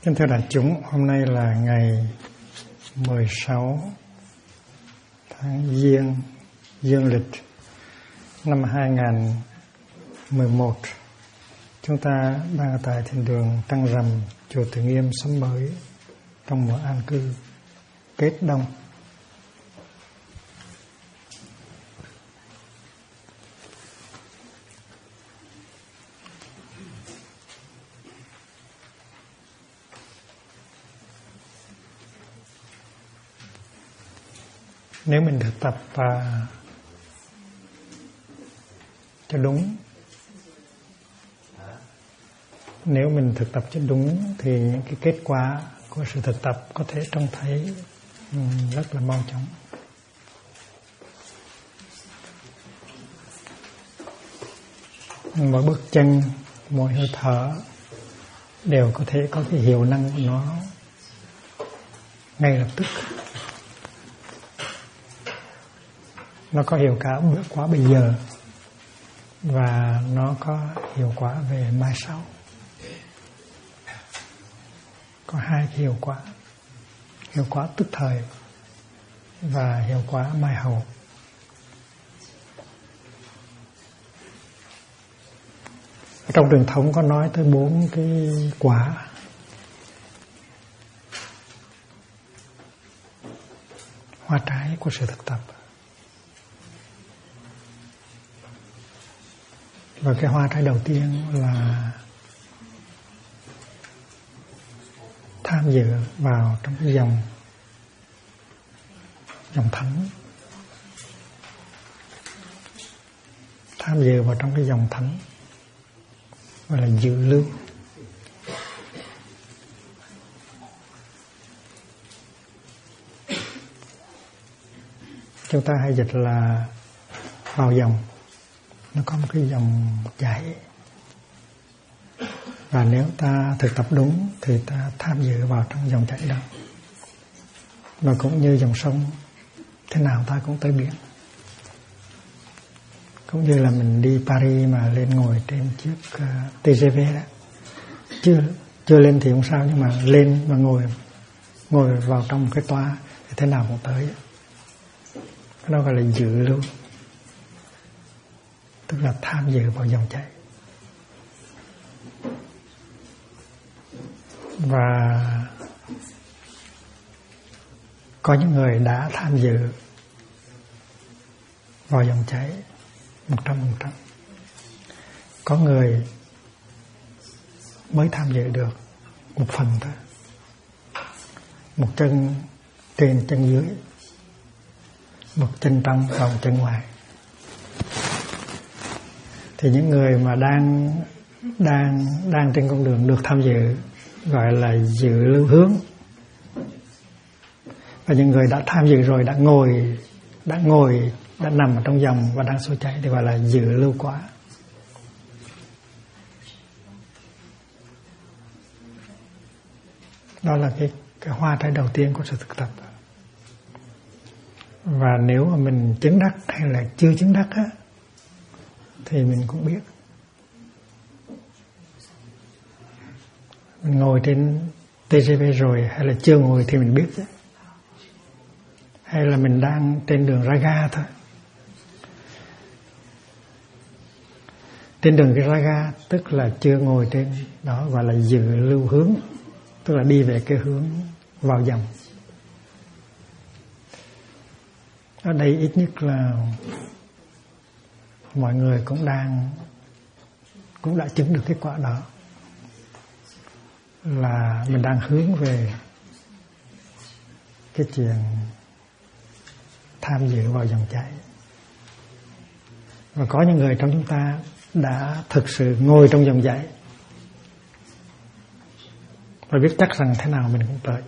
Kính thưa đại chúng, hôm nay là ngày 16 tháng Giêng dương lịch năm 2011. Chúng ta đang ở tại thiền đường Trăng Rằm, chùa Từ Nghiêm Xóm Mới trong mùa an cư Kết Đông. Nếu mình thực tập cho đúng, nếu mình thực tập cho đúng thì những cái kết quả của sự thực tập có thể trông thấy rất là mau chóng. Mỗi bước chân, mỗi hơi thở đều có thể có cái hiệu năng của nó ngay lập tức. Nó có hiệu quả bây giờ và nó có hiệu quả về mai sau. Có hai cái hiệu quả tức thời và hiệu quả mai hậu. Trong truyền thống có nói tới 4 cái quả. Hoa trái của sự thực tập. Và cái hoa trái đầu tiên là tham dự vào trong cái dòng thánh. Tham dự vào trong cái dòng thánh gọi là dự lưu. Chúng ta hay dịch là vào dòng. Nó có một cái dòng chảy. Và nếu ta thực tập đúng thì ta tham dự vào trong dòng chảy đó. Và cũng như dòng sông, thế nào ta cũng tới biển. Cũng như là mình đi Paris mà lên ngồi trên chiếc TGV đó. Chưa lên thì không sao, nhưng mà lên và ngồi vào trong một cái toa thì thế nào cũng tới. Cái đó gọi là dự lưu. Tức là tham dự vào dòng chảy. Và có những người đã tham dự vào dòng chảy 100%. Có người mới tham dự được một phần thôi. Một chân trên chân dưới, một chân trong và một chân ngoài. Thì những người mà đang trên con đường được tham dự gọi là dự lưu hướng. Và những người đã tham dự rồi, đã nằm ở trong dòng và đang sôi chảy thì gọi là dự lưu quả. Đó là cái hoa trái đầu tiên của sự thực tập. Và nếu mà mình chứng đắc hay là chưa chứng đắc á, thì mình cũng biết. Mình ngồi trên TGV rồi hay là chưa ngồi thì mình biết chứ. Hay là mình đang trên đường ra ga thôi. Trên đường cái ra ga tức là chưa ngồi trên đó, gọi là dự lưu hướng. Tức là đi về cái hướng vào dòng. Ở đây ít nhất là mọi người cũng đã chứng được kết quả đó, là mình đang hướng về cái chuyện tham dự vào dòng chảy. Và có những người trong chúng ta đã thực sự ngồi trong dòng chảy và biết chắc rằng thế nào mình cũng tới.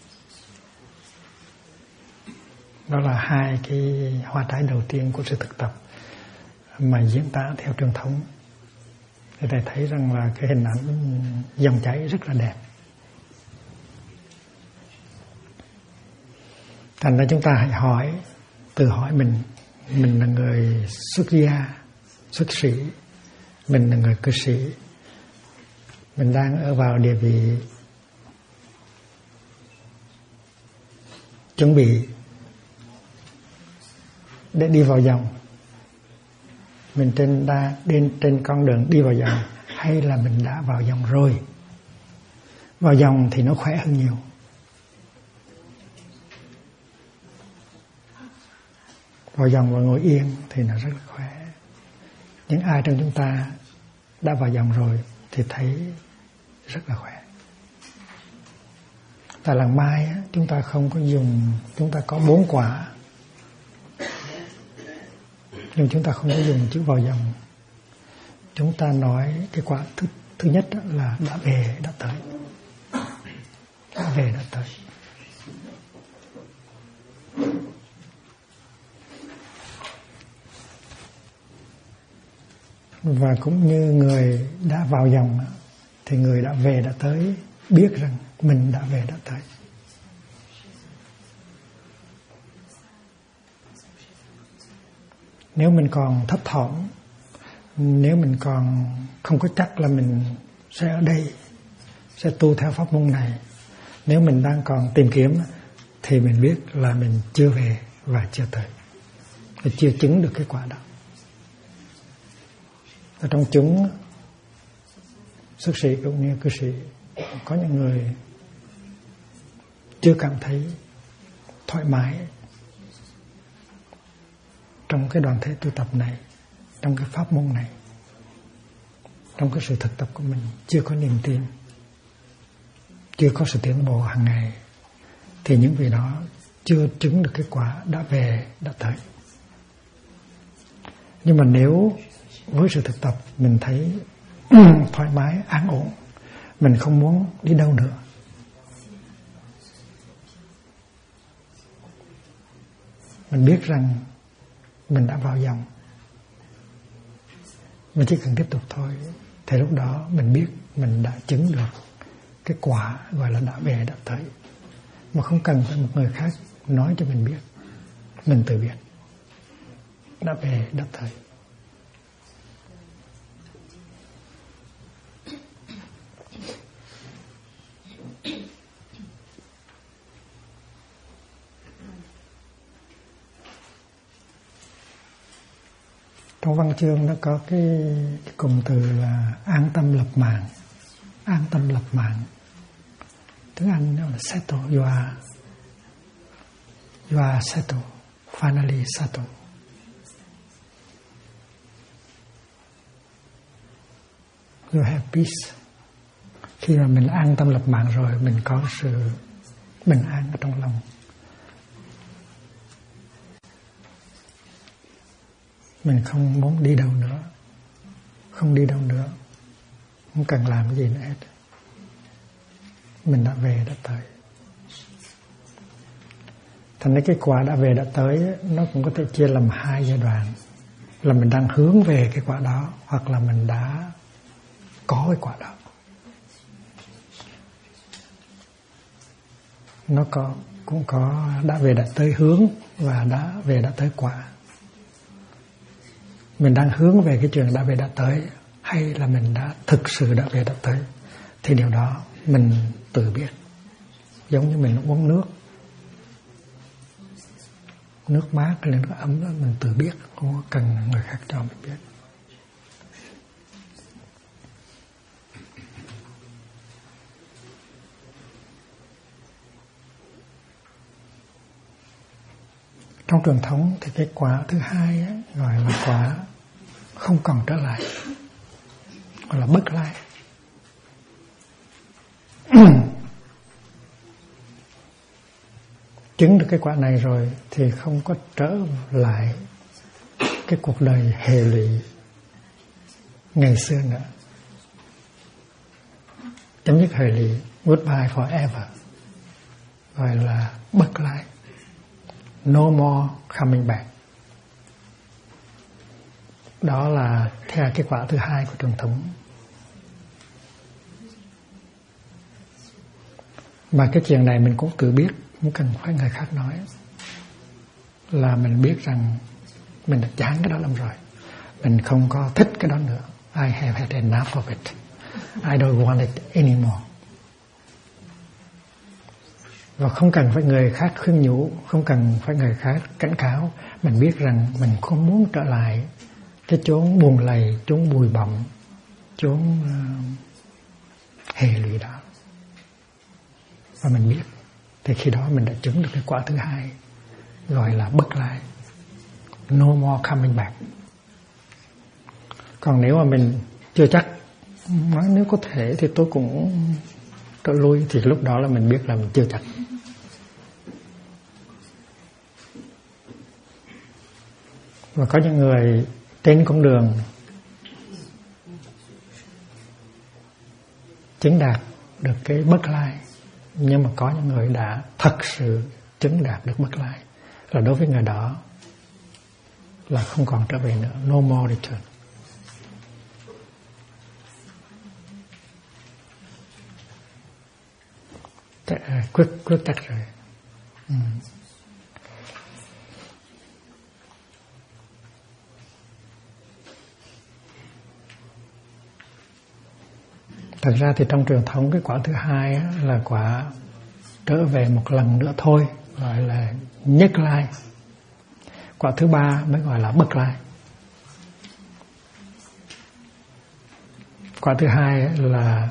Đó là hai cái hoa trái đầu tiên của sự thực tập mà diễn tả theo truyền thống. Thì thầy thấy rằng là cái hình ảnh dòng chảy rất là đẹp. Thành ra chúng ta hãy tự hỏi mình là người xuất gia, xuất sĩ, mình là người cư sĩ, mình đang ở vào địa vị chuẩn bị để đi vào dòng. Mình trên con đường đi vào dòng, hay là mình đã vào dòng rồi? Vào dòng thì nó khỏe hơn nhiều. Vào dòng và ngồi yên thì nó rất là khỏe. Những ai trong chúng ta đã vào dòng rồi thì thấy rất là khỏe. Tại làng Mai chúng ta không có dùng, chúng ta có 4 quả, nhưng chúng ta không có dùng chữ vào dòng. Chúng ta nói cái quả thứ nhất là đã về, đã tới. Đã về, đã tới. Và cũng như người đã vào dòng thì người đã về, đã tới biết rằng mình đã về, đã tới. Nếu mình còn thấp thỏm, nếu mình còn không có chắc là mình sẽ ở đây, sẽ tu theo pháp môn này, nếu mình đang còn tìm kiếm thì mình biết là mình chưa về và chưa tới, và chưa chứng được cái quả đó. Ở trong chúng xuất sĩ cũng như cư sĩ, có những người chưa cảm thấy thoải mái trong cái đoàn thể tu tập này, trong cái pháp môn này, trong cái sự thực tập của mình, chưa có niềm tin, chưa có sự tiến bộ hàng ngày, thì những vị đó chưa chứng được kết quả đã về, đã tới. Nhưng mà nếu với sự thực tập mình thấy thoải mái, an ổn, mình không muốn đi đâu nữa, mình biết rằng mình đã vào dòng, mình chỉ cần tiếp tục thôi, thì lúc đó mình biết mình đã chứng được cái quả gọi là đã về, đã tới, mà không cần phải một người khác nói cho mình biết, mình tự biết đã về, đã tới. Trong văn chương nó có cái cụm từ là an tâm lập mạng. An tâm lập mạng, tiếng Anh nó là settle, you are settled, finally settled. You have peace. Khi mà mình an tâm lập mạng rồi, mình có sự bình an ở trong lòng. Mình không muốn đi đâu nữa, không đi đâu nữa, không cần làm cái gì nữa hết. Mình đã về, đã tới. Thành ra cái quả đã về, đã tới nó cũng có thể chia làm 2 giai đoạn. Là mình đang hướng về cái quả đó, hoặc là mình đã có cái quả đó. Nó cũng có đã về, đã tới hướng và đã về, đã tới quả. Mình đang hướng về cái chuyện đã về, đã tới, hay là mình đã thực sự đã về, đã tới, thì điều đó mình tự biết. Giống như mình uống nước mát hay là nước ấm đó, mình tự biết, không có cần người khác cho mình biết. Trong truyền thống thì cái quả thứ hai ấy, gọi là quả không còn trở lại, gọi là bất lai. Chứng được cái quả này rồi thì không có trở lại cái cuộc đời hệ lụy ngày xưa nữa. Chấm dứt hệ lụy, goodbye forever, gọi là bất lai. No more coming back. Đó là theo cái quả thứ hai của truyền thống. Mà cái chuyện này mình cũng tự biết, không cần phải người khác nói. Là mình biết rằng mình đã chán cái đó lắm rồi, mình không có thích cái đó nữa. I have had enough of it. I don't want it anymore. Và không cần phải người khác khuyên nhủ, không cần phải người khác cảnh cáo. Mình biết rằng mình không muốn trở lại cái chốn buồn lầy, chốn bụi bặm, chốn hệ lụy đó. Và mình biết, thì khi đó mình đã chứng được cái quả thứ hai, gọi là bất lai, no more coming back. Còn nếu mà mình chưa chắc, nói nếu có thể thì tôi cũng trở lui, thì lúc đó là mình biết là mình chưa chắc. Và có những người trên con đường chứng đạt được cái bất lai, nhưng mà có những người đã thật sự chứng đạt được bất lai, là đối với người đó là không còn trở về nữa, no more return. Quyết chắc rồi. Thật ra thì trong truyền thống cái quả thứ hai á, là quả trở về một lần nữa thôi, gọi là nhất lai. Quả thứ ba mới gọi là bất lai. Quả thứ hai á, là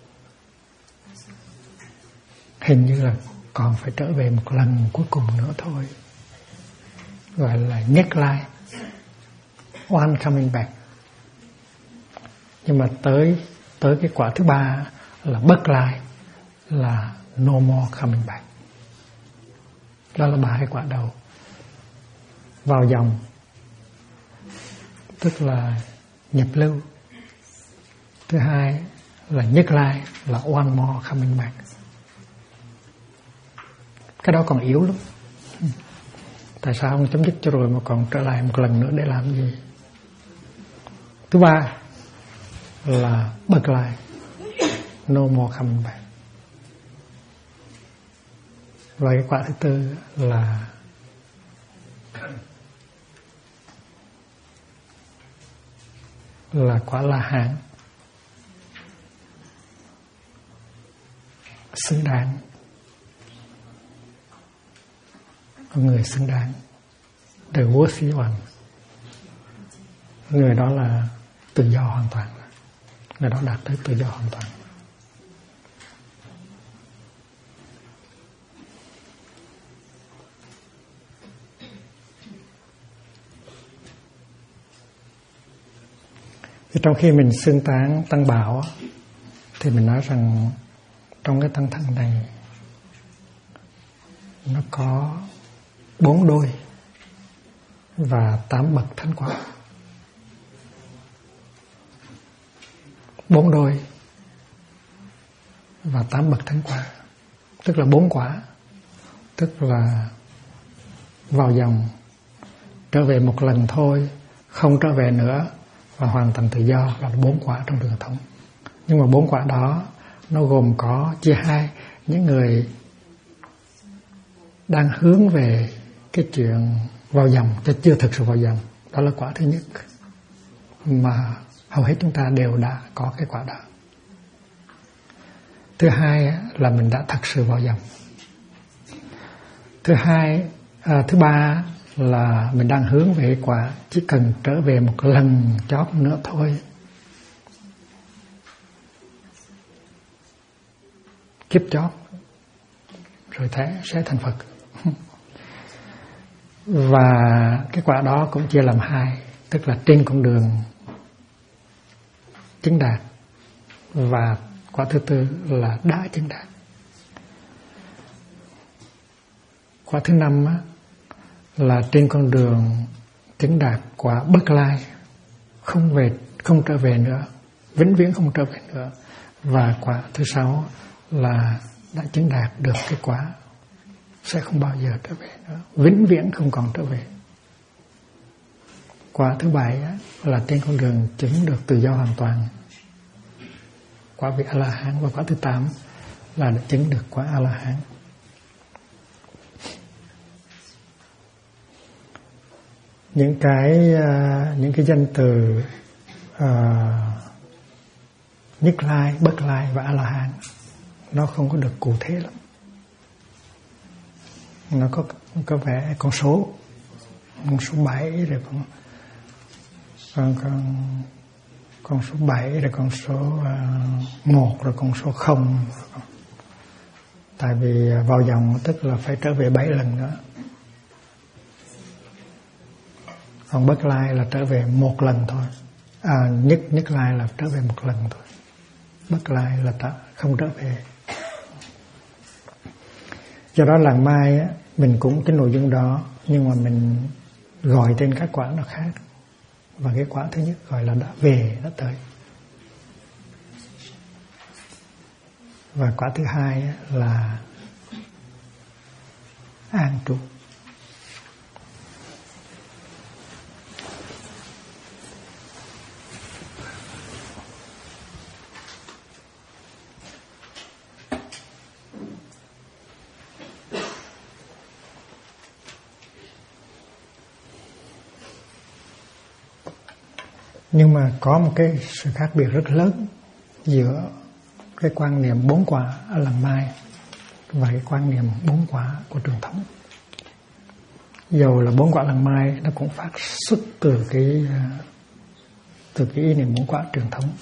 hình như là còn phải trở về một lần cuối cùng nữa thôi, gọi là nhất lai, one coming back. Nhưng mà tới cái quả thứ ba là bất lai, là no more coming back. Đó là 3 cái quả đầu. Vào dòng tức là nhập lưu. Thứ hai là nhất lai, là one more coming back. Cái đó còn yếu lắm. Tại sao không chấm dứt cho rồi mà còn trở lại một lần nữa để làm gì? Thứ ba là bất lai, no more coming back. Và cái quả thứ tư là quả La Hán, xứng đáng, người xứng đáng, the worthy one. Người đó là tự do hoàn toàn, người đó đạt tới tự do hoàn toàn. Thì trong khi mình xưng tán Tăng Bảo thì mình nói rằng trong cái tăng thân này nó có 4 đôi và 8 bậc thánh quả. 4 đôi và 8 bậc thánh quả, tức là 4 quả, tức là vào dòng, trở về một lần thôi, không trở về nữa, và hoàn toàn tự do, là 4 quả trong truyền thống. Nhưng mà 4 quả đó nó gồm có chia hai. Những người đang hướng về cái chuyện vào dòng chứ chưa thực sự vào dòng, đó là quả thứ nhất, mà hầu hết chúng ta đều đã có cái quả đó. Thứ hai là mình đã thật sự vào dòng. Thứ ba là mình đang hướng về quả, chỉ cần trở về một lần chót nữa thôi, kiếp chót, rồi sẽ thành Phật. Và cái quả đó cũng chia làm hai, tức là trên con đường chứng đạt, và quả thứ tư là đã chứng đạt. Quả thứ năm á, là trên con đường chứng đạt quả bất lai, không trở về nữa, vĩnh viễn không trở về nữa. Và quả thứ sáu là đã chứng đạt được cái quả sẽ không bao giờ trở về nữa, vĩnh viễn không còn trở về. Quả thứ bảy á, là trên con đường chứng được tự do hoàn toàn, quả vị A La Hán. Và quả thứ 8 là đã chứng được quả A La Hán. Những cái danh từ Nhất Lai, Bất Lai và A La Hán nó không có được cụ thể lắm. nó có vẻ con số 7 rồi con số 7 rồi con số 1 rồi con số 0. Tại vì vào dòng tức là phải trở về 7 lần nữa. Còn bất lai là trở về 1 lần thôi. Nhất lai là trở về 1 lần thôi. Bất lai là không trở về. Do đó làng mai á, mình cũng cái nội dung đó, nhưng mà mình gọi tên các quả nó khác. Và cái quả thứ nhất gọi là đã về, đã tới. Và quả thứ hai á, là an trú. Nhưng mà có một cái sự khác biệt rất lớn giữa cái quan niệm 4 quả ở làng Mai và cái quan niệm 4 quả của truyền thống. Dầu là 4 quả làng Mai, nó cũng phát xuất từ cái ý niệm 4 quả truyền thống.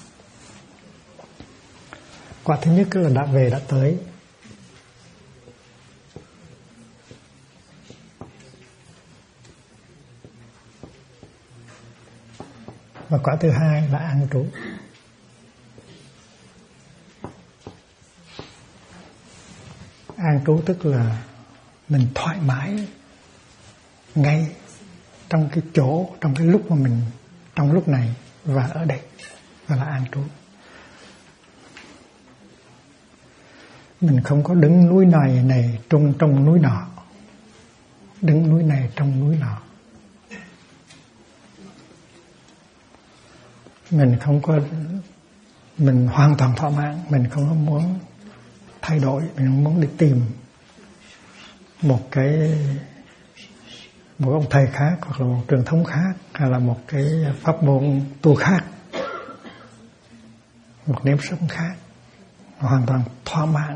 Quả thứ nhất là đã về, đã tới. Và quả thứ hai là an trú. An trú tức là mình thoải mái ngay trong cái chỗ, trong cái lúc mà mình, trong lúc này và ở đây, và là an trú. Mình không có đứng núi này trong núi nọ, đứng núi này trong núi nọ. Mình hoàn toàn thỏa mãn, mình không có muốn thay đổi, mình không muốn đi tìm một ông thầy khác, hoặc là một truyền thống khác, hay là một cái pháp môn tu khác, một nếp sống khác. Hoàn toàn thỏa mãn,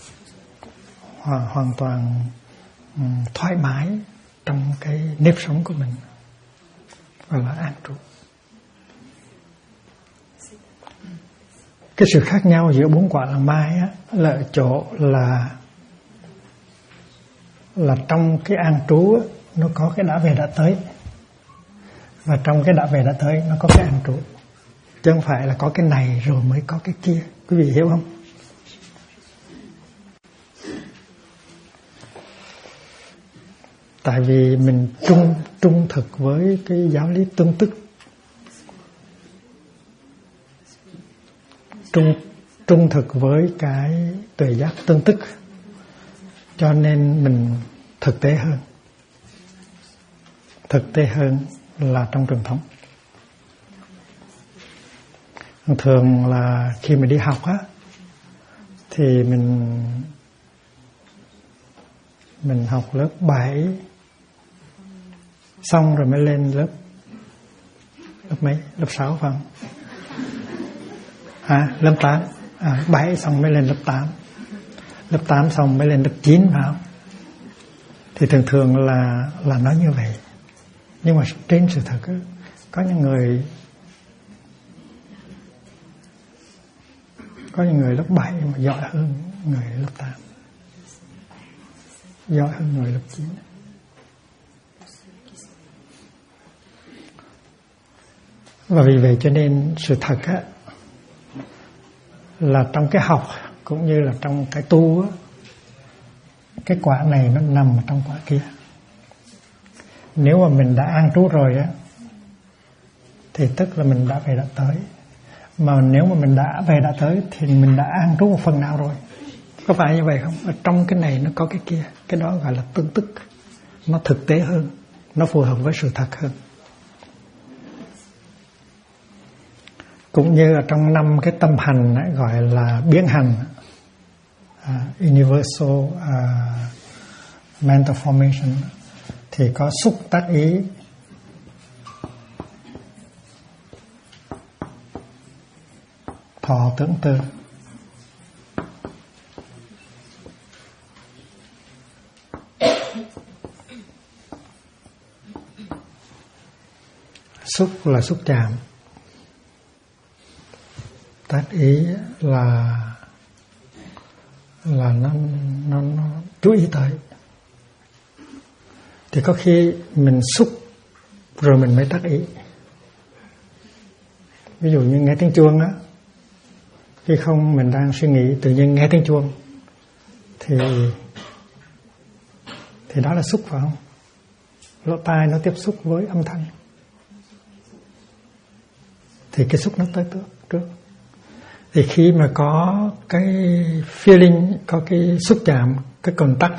hoàn toàn thoải mái trong cái nếp sống của mình, và là an trú. Cái sự khác nhau giữa 4 quả làng Mai á, là ở chỗ là trong cái an trú á, nó có cái đã về đã tới, và trong cái đã về đã tới nó có cái an trú, chứ không phải là có cái này rồi mới có cái kia. Quý vị hiểu không? Tại vì mình trung thực với cái giáo lý tương tức, trung thực với cái tuệ giác tương tức, cho nên mình thực tế hơn là trong truyền thống. Thường là khi mình đi học á, thì mình học lớp 7 xong rồi mới lên lớp mấy? Lớp 6 phải không? Lớp 8. 7 xong mới lên lớp 8. Lớp 8 xong mới lên lớp 9 phải không? Thì thường là nói như vậy. Nhưng mà trên sự thật á, có những người lớp 7 mà giỏi hơn người lớp 8, giỏi hơn người lớp 9. Và vì vậy cho nên sự thật á, là trong cái học cũng như là trong cái tu á, cái quả này nó nằm trong quả kia. Nếu mà mình đã an trú rồi á, thì tức là mình đã về đã tới. Mà nếu mà mình đã về đã tới thì mình đã an trú một phần nào rồi. Có phải như vậy không? Ở trong cái này nó có cái kia. Cái đó gọi là tương tức. Nó thực tế hơn, nó phù hợp với sự thật hơn. Cũng như ở trong 5 cái tâm hành ấy, gọi là biến hành, universal mental formation, thì có xúc tác ý, thọ tưởng tư, Xúc là xúc chạm, tác ý là nó chú ý tới. Thì có khi mình xúc rồi mình mới tác ý. Ví dụ như nghe tiếng chuông á, khi không mình đang suy nghĩ tự nhiên nghe tiếng chuông thì đó là xúc, phải không? Lỗ tai nó tiếp xúc với âm thanh thì cái xúc nó tới trước. Thì khi mà có cái feeling, có cái xúc chạm, cái contact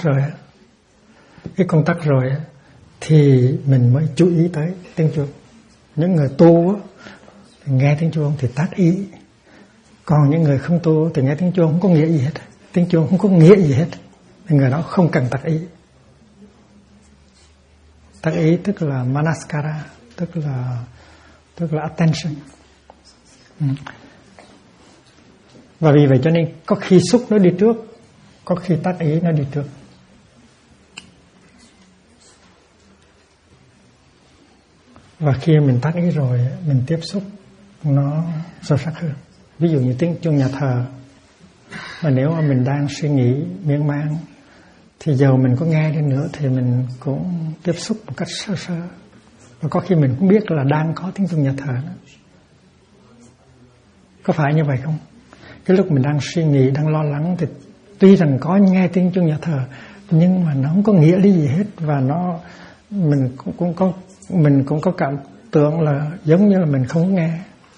rồi thì mình mới chú ý tới tiếng chuông. Những người tu nghe tiếng chuông thì tác ý, còn những người không tu thì nghe tiếng chuông không có nghĩa gì hết. Tiếng chuông không có nghĩa gì hết, thì người đó không cần tác ý. Tác ý tức là manaskara, tức là attention. Và vì vậy cho nên có khi xúc nó đi trước, có khi tác ý nó đi trước. Và khi mình tác ý rồi, mình tiếp xúc nó sâu sắc hơn. Ví dụ như tiếng chuông nhà thờ, mà nếu mà mình đang suy nghĩ miên man thì dầu mình có nghe đi nữa thì mình cũng tiếp xúc một cách sơ sơ. Và có khi mình cũng biết là đang có tiếng chuông nhà thờ đó. Có phải như vậy không? Cái lúc mình đang suy nghĩ, đang lo lắng thì tuy rằng có nghe tiếng chuông nhà thờ nhưng mà nó không có nghĩa lý gì hết, và mình cũng có cảm tưởng là giống như là mình không nghe.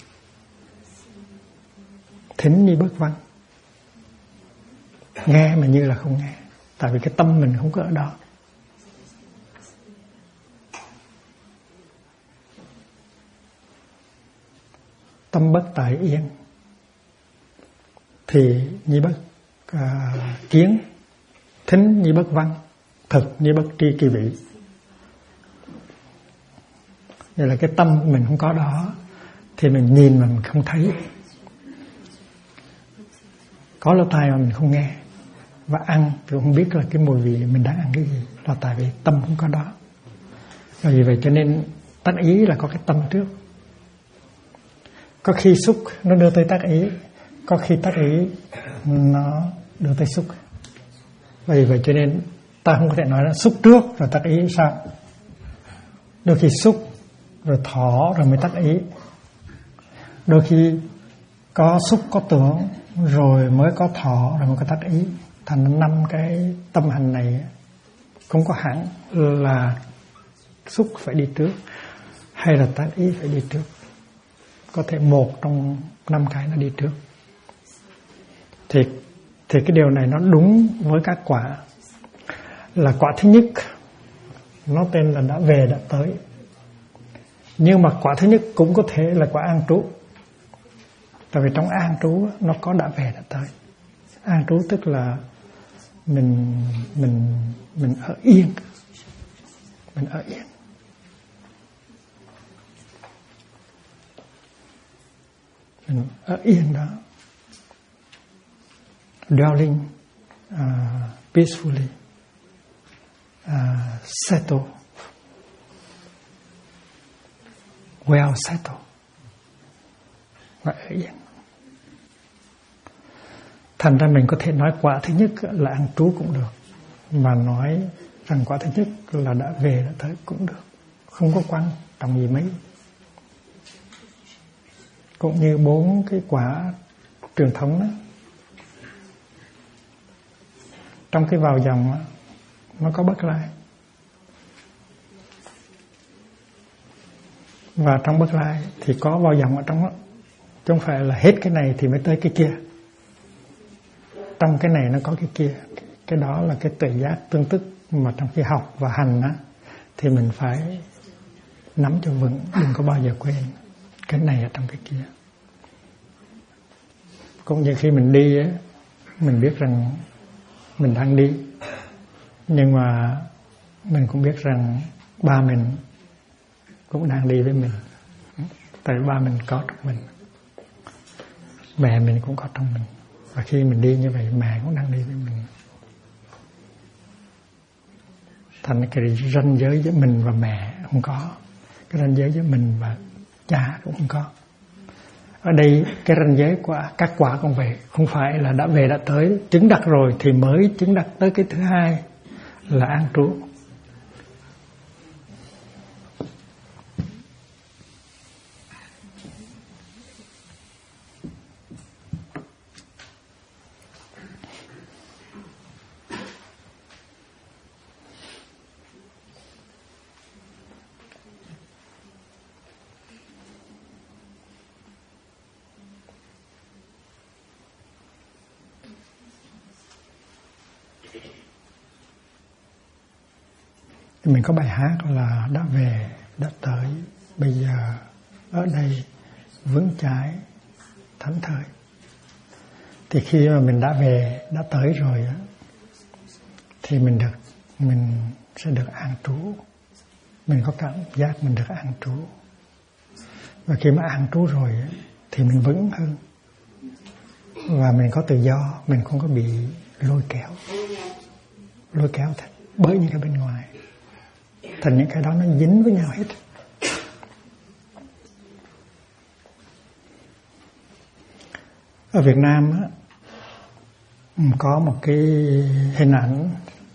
Thính như bất văn, nghe mà như là không nghe, tại vì cái tâm mình không có ở đó. Tâm bất tại yên thì như bất kiến, thính như bất văn, thực như bất tri kỳ vị. Vậy là cái tâm mình không có đó thì mình nhìn mà mình không thấy, có lỗ tai mà mình không nghe, và ăn thì không biết là cái mùi vị mình đang ăn cái gì, là tại vì tâm không có đó. Và vì vậy cho nên tác ý là có cái tâm trước. Có khi xúc nó đưa tới tác ý, có khi tác ý nó đưa tới xúc. Vì vậy cho nên ta không có thể nói là xúc trước rồi tác ý sao. Đôi khi xúc rồi thọ rồi mới tác ý, đôi khi có xúc có tưởng rồi mới có thọ rồi mới có tác ý. Thành 5 cái tâm hành này không có hẳn là xúc phải đi trước hay là tác ý phải đi trước. Có thể một trong 5 cái nó đi trước. Thì cái điều này nó đúng với các quả. Là quả thứ nhất nó tên là đã về đã tới. Nhưng mà quả thứ nhất cũng có thể là quả an trú. Tại vì trong an trú nó có đã về đã tới. An trú tức là mình ở yên. Mình ở yên. Mình ở yên đó. Dwelling peacefully, settle, well settled, và ở yên. Thành ra mình có thể nói quả thứ nhất là an trú cũng được, mà nói rằng quả thứ nhất là đã về đã tới cũng được, không có quan trọng gì mấy. Cũng như 4 cái quả truyền thống đó. Trong cái vào dòng đó, nó có bất lai. Và trong bất lai thì có vào dòng ở trong đó. Chứ không phải là hết cái này thì mới tới cái kia. Trong cái này nó có cái kia. Cái đó là cái tuệ giác tương tức mà trong khi học và hành á, thì mình phải nắm cho vững, đừng có bao giờ quên cái này ở trong cái kia. Cũng như khi mình đi á, mình biết rằng mình đang đi, nhưng mà mình cũng biết rằng ba mình cũng đang đi với mình. Tại ba mình có trong mình, mẹ mình cũng có trong mình. Và khi mình đi như vậy, mẹ cũng đang đi với mình. Thành cái ranh giới giữa mình và mẹ không có. cái ranh giới giữa mình và cha cũng không có. Ở đây cái ranh giới của các quả cũng vậy, không phải là đã về đã tới chứng đắc rồi thì mới chứng đắc tới cái thứ hai là an trú. Mình có bài hát là đã về, đã tới, bây giờ ở đây vững chãi, thảnh thơi. Thì khi mà mình đã về, đã tới rồi á, thì mình sẽ được an trú. Mình có cảm giác mình được an trú. Và khi mà an trú rồi á, thì mình vững hơn. Và mình có tự do, mình không có bị lôi kéo bởi những cái bên ngoài. Thành những cái đó nó dính với nhau hết. Ở Việt Nam á, có một cái hình ảnh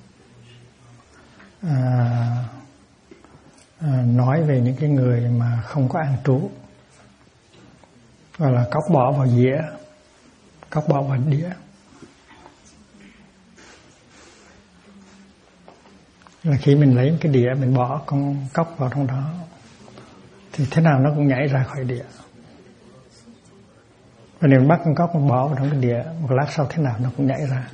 nói về những cái người mà không có an trú, gọi là cóc bỏ vào dĩa, cóc bỏ vào đĩa. Là khi mình lấy cái đĩa, mình bỏ con cóc vào trong đó thì thế nào nó cũng nhảy ra khỏi đĩa. Và nếu bắt con cóc bỏ vào trong cái đĩa, một lát sau thế nào nó cũng nhảy ra.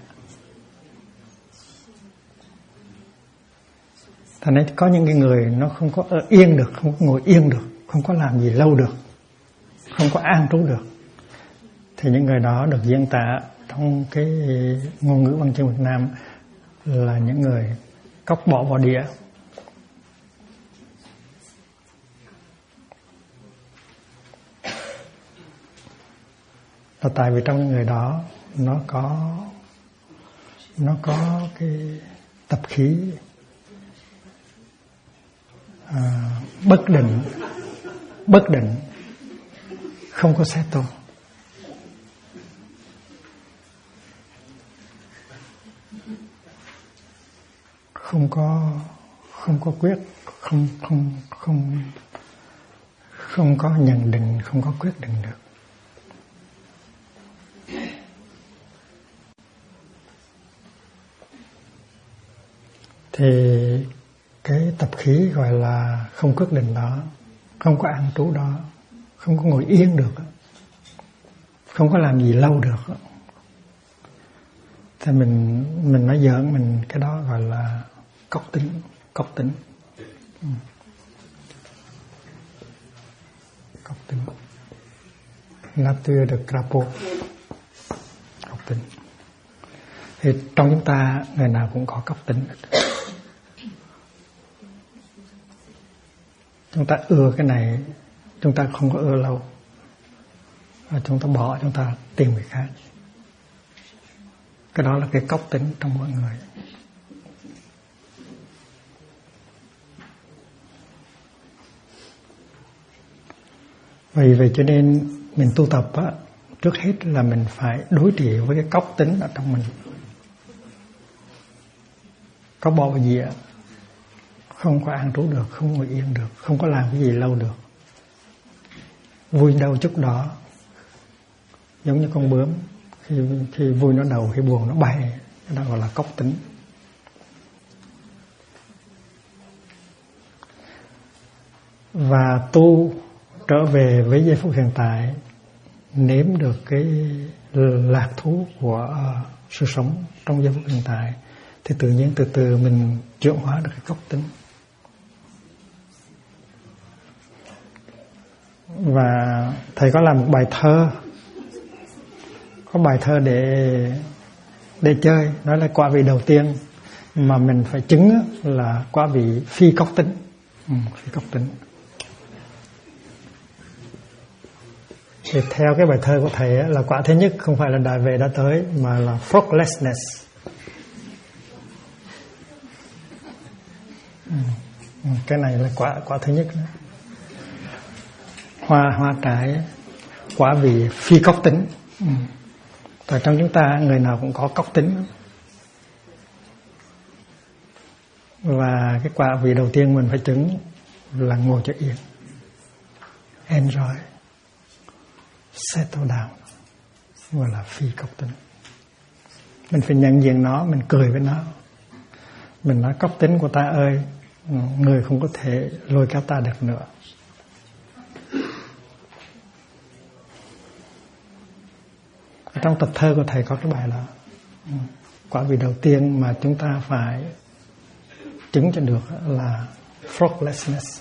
Thành nên có những cái người nó không có ở yên được, không có ngồi yên được, không có làm gì lâu được, không có an trú được. Thì những người đó được diễn tả trong cái ngôn ngữ văn chương Việt Nam là những người cóc bỏ vào đĩa. Là tại vì trong người đó nó có cái tập khí bất định, không có settle, không có quyết, không có nhận định, không có quyết định được. Thì cái tập khí gọi là không quyết định đó, không có an trú đó, không có ngồi yên được, không có làm gì lâu được, thì mình nói giỡn mình cái đó gọi là cóc tính. Cóc tính nature de crapaud, cóc tính. Thì trong chúng ta người nào cũng có cóc tính. Chúng ta ưa cái này, chúng ta không có ưa lâu, và chúng ta bỏ, chúng ta tìm người khác. Cái đó là cái cóc tính trong mọi người. Vì vậy cho nên mình tu tập á, trước hết là mình phải đối trị với cái cóc tính ở trong mình. Cóc bỏ vào dĩa, không có an trú được, không ngồi yên được, không có làm cái gì lâu được. Vui đâu chút đó, giống như con bướm, khi vui nó đầu, khi buồn nó bay, đó gọi là cóc tính. Và tu trở về với giây phút hiện tại, nếm được cái lạc thú của sự sống trong giây phút hiện tại, thì tự nhiên từ từ mình chuyển hóa được cái cóc tính. Và thầy có làm một bài thơ, có bài thơ để chơi, nói là quả vị đầu tiên mà mình phải chứng là quả vị phi cóc tính. Phi cóc tính. Thì theo cái bài thơ của thầy là quả thứ nhất không phải là đại về đã tới, mà là fruitlessness. Cái này là quả thứ nhất đó. hoa trái quả vị phi cốc tính. Tại trong chúng ta người nào cũng có cốc tính. Và cái quả vị đầu tiên mình phải chứng là ngồi cho yên, enjoy, settle down, gọi là phi cốc tính. Mình phải nhận diện nó, mình cười với nó. Mình nói cốc tính của ta ơi, người không có thể lôi kéo ta được nữa. Trong tập thơ của thầy có cái bài đó. Quả vị đầu tiên mà chúng ta phải chứng cho được là fraughtlessness.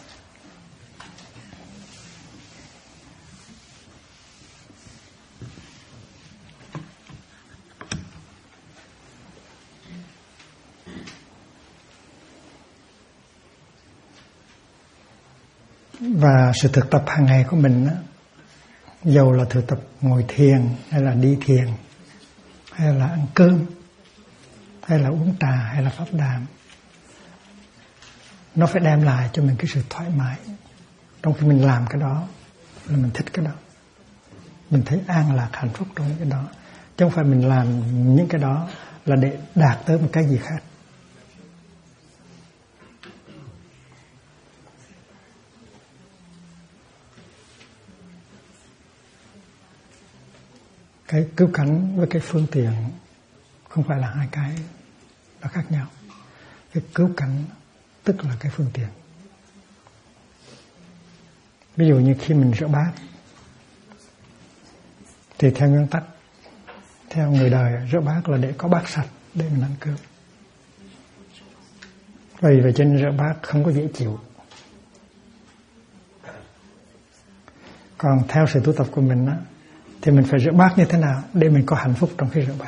Và sự thực tập hàng ngày của mình á, dầu là thực tập ngồi thiền hay là đi thiền hay là ăn cơm hay là uống trà hay là pháp đàm, nó phải đem lại cho mình cái sự thoải mái. Trong khi mình làm cái đó là mình thích cái đó, mình thấy an lạc hạnh phúc trong cái đó, chứ không phải mình làm những cái đó là để đạt tới một cái gì khác. Cái cứu cánh với cái phương tiện không phải là hai cái, nó khác nhau. Cái cứu cánh tức là cái phương tiện. Ví dụ như khi mình rửa bát thì theo nguyên tắc, theo người đời, rửa bát là để có bát sạch để mình ăn cơm. Vì vậy cho nên rửa bát không có dễ chịu. Còn theo sự tu tập của mình á, thì mình phải rửa bát như thế nào để mình có hạnh phúc trong khi rửa bát.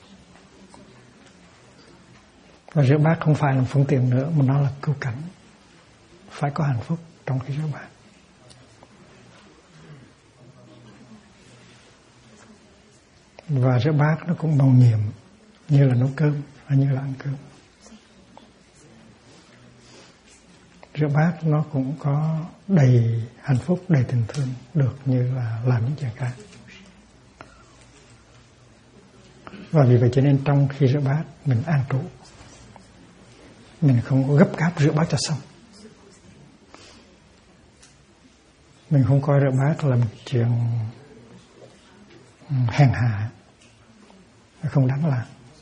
Và rửa bát không phải là phương tiện nữa, mà nó là cứu cánh. Phải có hạnh phúc trong khi rửa bát. Và rửa bát nó cũng màu nhiệm như là nấu cơm và như là ăn cơm. Rửa bát nó cũng có đầy hạnh phúc, đầy tình thương, được như là làm những chuyện khác. Và vì vậy cho nên trong khi rửa bát mình an trụ, mình không có gấp gáp rửa bát cho xong. Mình không coi rửa bát là một chuyện hèn hạ, không đáng làm.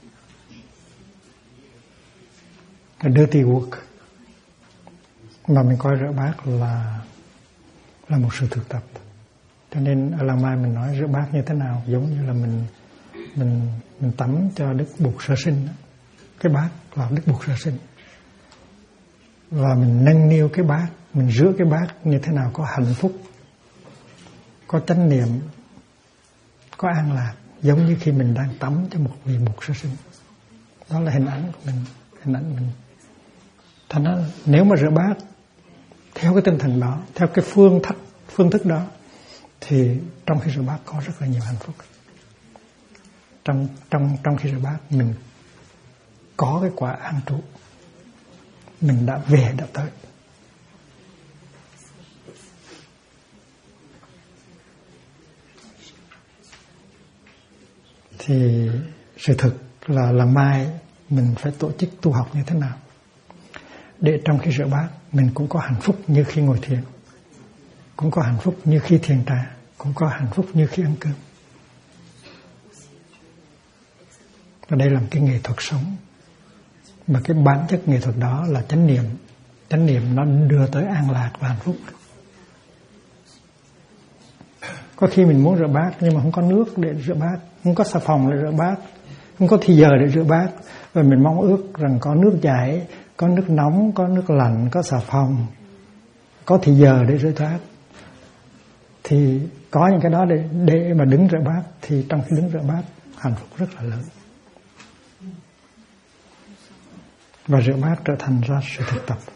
A dirty work. Mà mình coi rửa bát là một sự thực tập. Cho nên ở làng Mai mình nói rửa bát như thế nào, giống như là mình tắm cho Đức Bụt sơ sinh. Cái bát là Đức Bụt sơ sinh. Và mình nâng niu cái bát, mình rửa cái bát như thế nào có hạnh phúc, có chánh niệm, có an lạc, giống như khi mình đang tắm cho một vị Bụt sơ sinh. Đó là hình ảnh của mình, hình ảnh mình. Thành ra nếu mà rửa bát theo cái tinh thần đó, theo cái phương thức đó, thì trong khi rửa bát có rất là nhiều hạnh phúc. Trong khi rửa bát mình có cái quả an trụ, mình đã về đã tới. Thì sự thực là làng Mai mình phải tổ chức tu học như thế nào để trong khi rửa bát mình cũng có hạnh phúc như khi ngồi thiền, cũng có hạnh phúc như khi thiền trà, cũng có hạnh phúc như khi ăn cơm. Và đây là một cái nghệ thuật sống. Mà cái bản chất nghệ thuật đó là chánh niệm. Chánh niệm nó đưa tới an lạc và hạnh phúc. Có khi mình muốn rửa bát nhưng mà không có nước để rửa bát, không có xà phòng để rửa bát, không có thì giờ để rửa bát. Và mình mong ước rằng có nước chảy, có nước nóng, có nước lạnh, có xà phòng, có thì giờ để rửa bát. Thì có những cái đó để mà đứng rửa bát, thì trong khi đứng rửa bát hạnh phúc rất là lớn. Và rửa bát trở thành ra sự thực tập.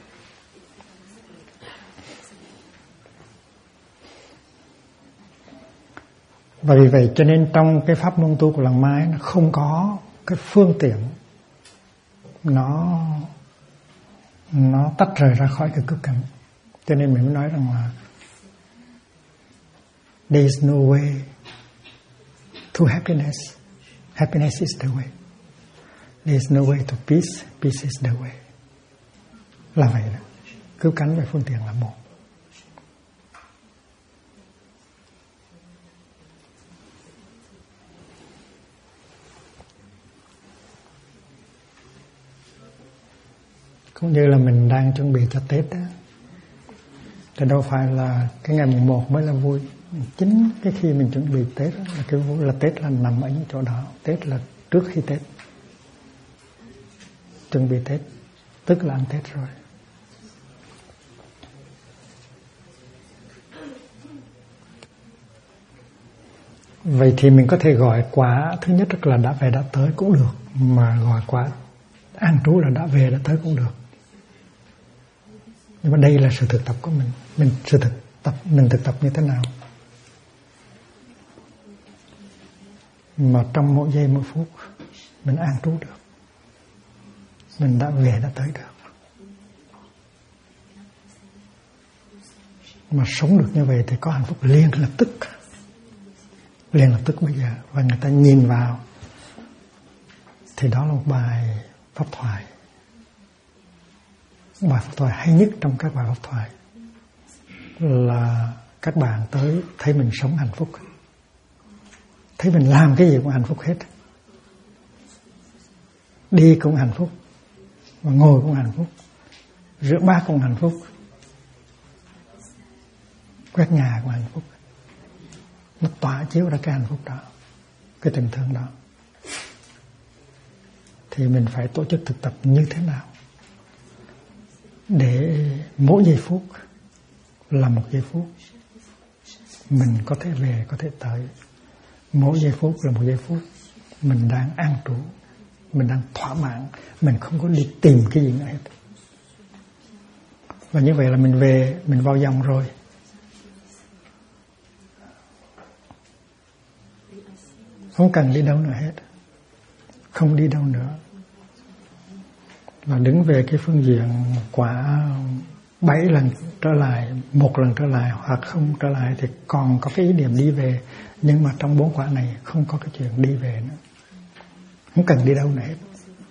Và vì vậy cho nên trong cái pháp môn tu của làng Mai nó không có cái phương tiện nó tách rời ra khỏi cái cứu cánh. Cho nên mình mới nói rằng là There is no way to happiness. Happiness is the way. There is no way to peace. Peace is the way. Là vậy đó. Cứu cánh và phương tiện là một. Cũng như là mình đang chuẩn bị cho Tết đó. Thì đâu phải là cái ngày mùng 1 mới là vui. Chính cái khi mình chuẩn bị Tết đó, là cái vui, là Tết là nằm ở những chỗ đó. Tết là trước khi Tết. Chuẩn bị Tết tức là ăn Tết rồi. Vậy thì mình có thể gọi quả thứ nhất là đã về đã tới cũng được, mà gọi quả an trú là đã về đã tới cũng được. Nhưng mà đây là sự thực tập của mình. Mình thực tập như thế nào? Mà trong mỗi giây mỗi phút mình an trú được, mình đã về đã tới được. Mà sống được như vậy thì có hạnh phúc liền lập tức. Liền lập tức bây giờ. Và người ta nhìn vào thì đó là một bài pháp thoại. Bài pháp thoại hay nhất trong các bài pháp thoại là các bạn tới thấy mình sống hạnh phúc, thấy mình làm cái gì cũng hạnh phúc hết, đi cũng hạnh phúc, và ngồi cũng hạnh phúc, rửa bát cũng hạnh phúc, quét nhà cũng hạnh phúc. Nó tỏa chiếu ra cái hạnh phúc đó, cái tình thương đó. Thì mình phải tổ chức thực tập như thế nào để mỗi giây phút là một giây phút mình có thể về, có thể tới. Mỗi giây phút là một giây phút mình đang an trú, mình đang thỏa mãn, mình không có đi tìm cái gì nữa hết. Và như vậy là mình về, mình vào dòng rồi. Không cần đi đâu nữa hết. Không đi đâu nữa. Và đứng về cái phương diện quả 7 lần trở lại, 1 lần trở lại hoặc không trở lại thì còn có cái ý niệm đi về. Nhưng mà trong 4 quả này không có cái chuyện đi về nữa. Không cần đi đâu nữa hết.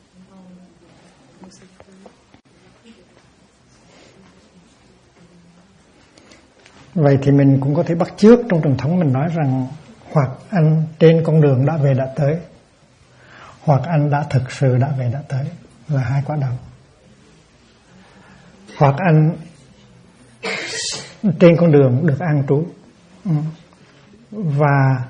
Vậy thì mình cũng có thể bắt chước trong truyền thống mình nói rằng hoặc anh trên con đường đã về đã tới, hoặc anh đã thực sự đã về đã tới, là 2 quả đầu. Hoặc anh trên con đường được an trú, và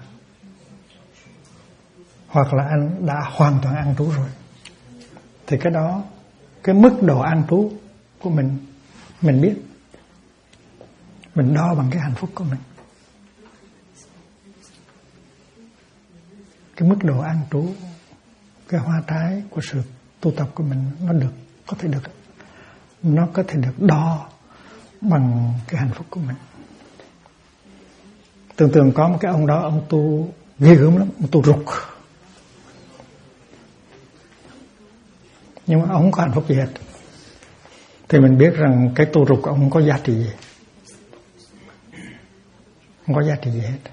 hoặc là anh đã hoàn toàn an trú rồi. Thì cái đó, cái mức độ an trú của mình biết, mình đo bằng cái hạnh phúc của mình. Cái mức độ an trú, cái hoa trái của sự tu tập của mình nó có thể được đo bằng cái hạnh phúc của mình. Tưởng tượng có một cái ông đó, ông tu ghê gớm lắm, ông tu rục, nhưng mà ông không có hạnh phúc gì hết. Thì mình biết rằng cái tu rục của ông không có giá trị gì, không có giá trị gì hết.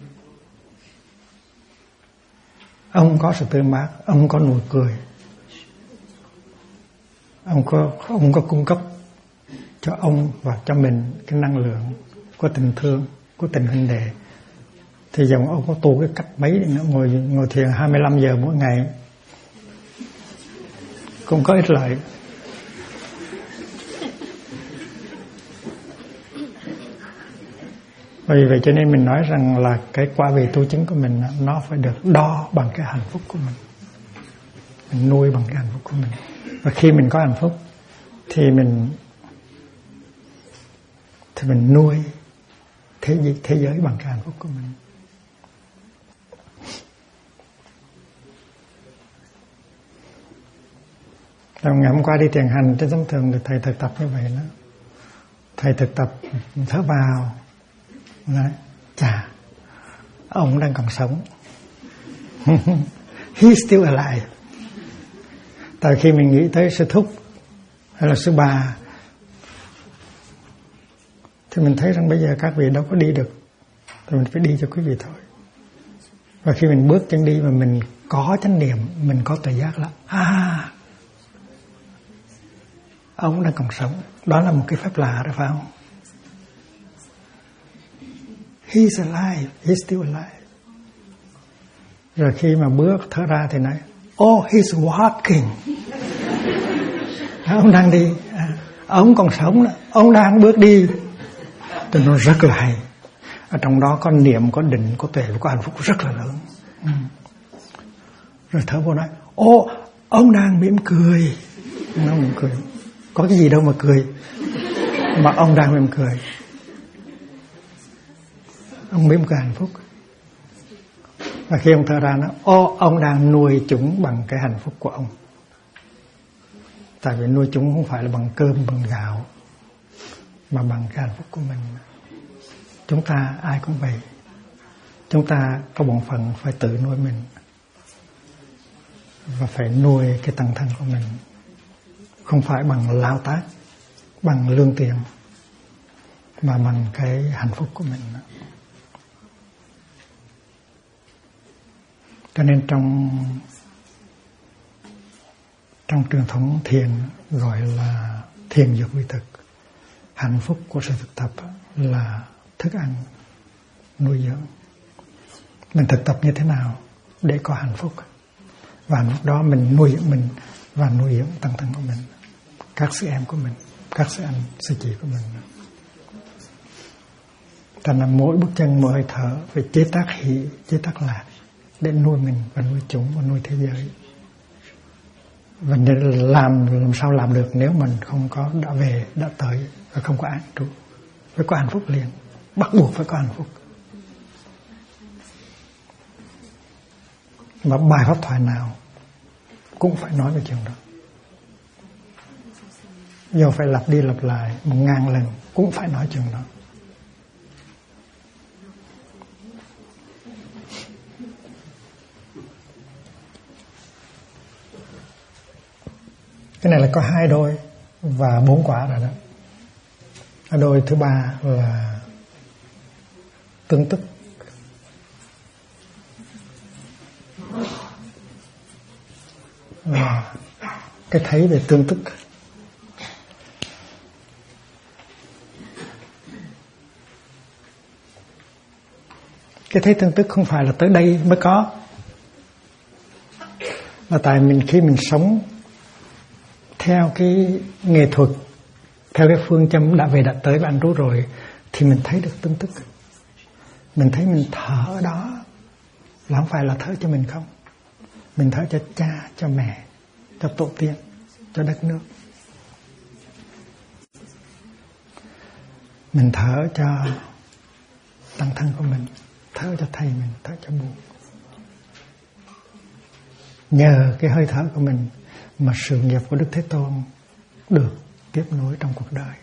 Ông không có sự tươi mát, ông không có nụ cười, ông có cung cấp cho ông và cho mình cái năng lượng của tình thương, của tình huynh đệ. Thì dòng ông có tu cái cách mấy nữa, ngồi thiền 25 giờ mỗi ngày cũng có ích lợi. Vì vậy cho nên mình nói rằng là cái quả vị tu chứng của mình nó phải được đo bằng cái hạnh phúc của mình nuôi bằng cái hạnh phúc của mình. Và khi mình có hạnh phúc thì mình nuôi thế giới bằng cái hạnh phúc của mình. Ngày hôm qua đi thiền hành trên sóng thường thì thầy thực tập như vậy đó. Thầy thực tập thở vào, nói, chà, ông đang còn sống. He's still alive. Tại khi mình nghĩ tới sư thúc hay là sư bà thì mình thấy rằng bây giờ các vị đâu có đi được thì mình phải đi cho quý vị thôi. Và khi mình bước chân đi mà mình có chánh niệm, mình có tự giác là ông đang còn sống. Đó là một cái phép lạ đó, phải không? He's alive, he's still alive. Rồi khi mà bước thở ra thì nói, oh, he's walking. Ông đang đi, ông còn sống đó, ông đang bước đi. Thì nó rất là hay. Ở trong đó có niệm, có định, có tuệ, có hạnh phúc rất là lớn. Rồi thở vô nói, ô, ông đang mỉm cười. Nó mỉm cười. Có cái gì đâu mà cười. Mà ông đang mỉm cười. Ông mỉm cười hạnh phúc. Và khi ông thở ra nó, ô, ông đang nuôi chúng bằng cái hạnh phúc của ông. Tại vì nuôi chúng không phải là bằng cơm, bằng gạo, mà bằng cái hạnh phúc của mình. Chúng ta ai cũng vậy. Chúng ta có bổn phận phải tự nuôi mình. Và phải nuôi cái tăng thân của mình. Không phải bằng lao tác, bằng lương tiền, mà bằng cái hạnh phúc của mình. Cho nên trong truyền thống thiền gọi là thiền dược vi thực. Hạnh phúc của sự thực tập là thức ăn nuôi dưỡng. Mình thực tập như thế nào để có hạnh phúc, và lúc đó mình nuôi dưỡng mình và nuôi dưỡng tăng thân của mình, các sư em của mình, các sư anh, sư chị của mình. Thành là mỗi bước chân, mỗi hơi thở phải chế tác hỷ, chế tác lạc để nuôi mình và nuôi chúng và nuôi thế giới. Và làm sao làm được nếu mình không có đã về, đã tới và không có an trú. Phải có hạnh phúc liền, bắt buộc phải có hạnh phúc. Và bài pháp thoại nào cũng phải nói về chuyện đó. Dù phải lặp đi lặp lại 1000 lần cũng phải nói chuyện đó. Cái này là có 2 đôi và 4 quả rồi đó. Cái đôi thứ 3 là tương tức. Cái thấy về tương tức. Cái thấy tương tức không phải là tới đây mới có, là tại khi mình sống theo cái nghệ thuật, theo cái phương châm đã về đã tới và ăn trú rồi, thì mình thấy được tương tức. Mình thấy mình thở ở đó là không phải là thở cho mình không. Mình thở cho cha, cho mẹ, cho tổ tiên, cho đất nước. Mình thở cho tăng thân của mình, thở cho thầy mình, thở cho buồn. Nhờ cái hơi thở của mình mà sự nghiệp của Đức Thế Tôn được tiếp nối trong cuộc đời.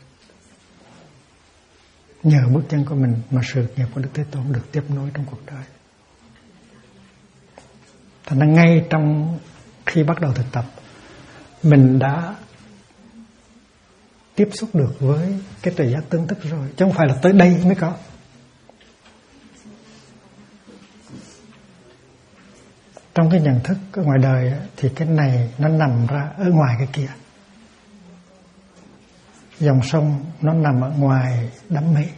Nhờ bước chân của mình mà sự nghiệp của Đức Thế Tôn được tiếp nối trong cuộc đời. Thành ra ngay trong khi bắt đầu thực tập, mình đã tiếp xúc được với cái tuệ giác tương tức rồi, chứ không phải là tới đây mới có. Trong cái nhận thức ở ngoài đời thì cái này nó nằm ra ở ngoài cái kia. Dòng sông nó nằm ở ngoài đám mây.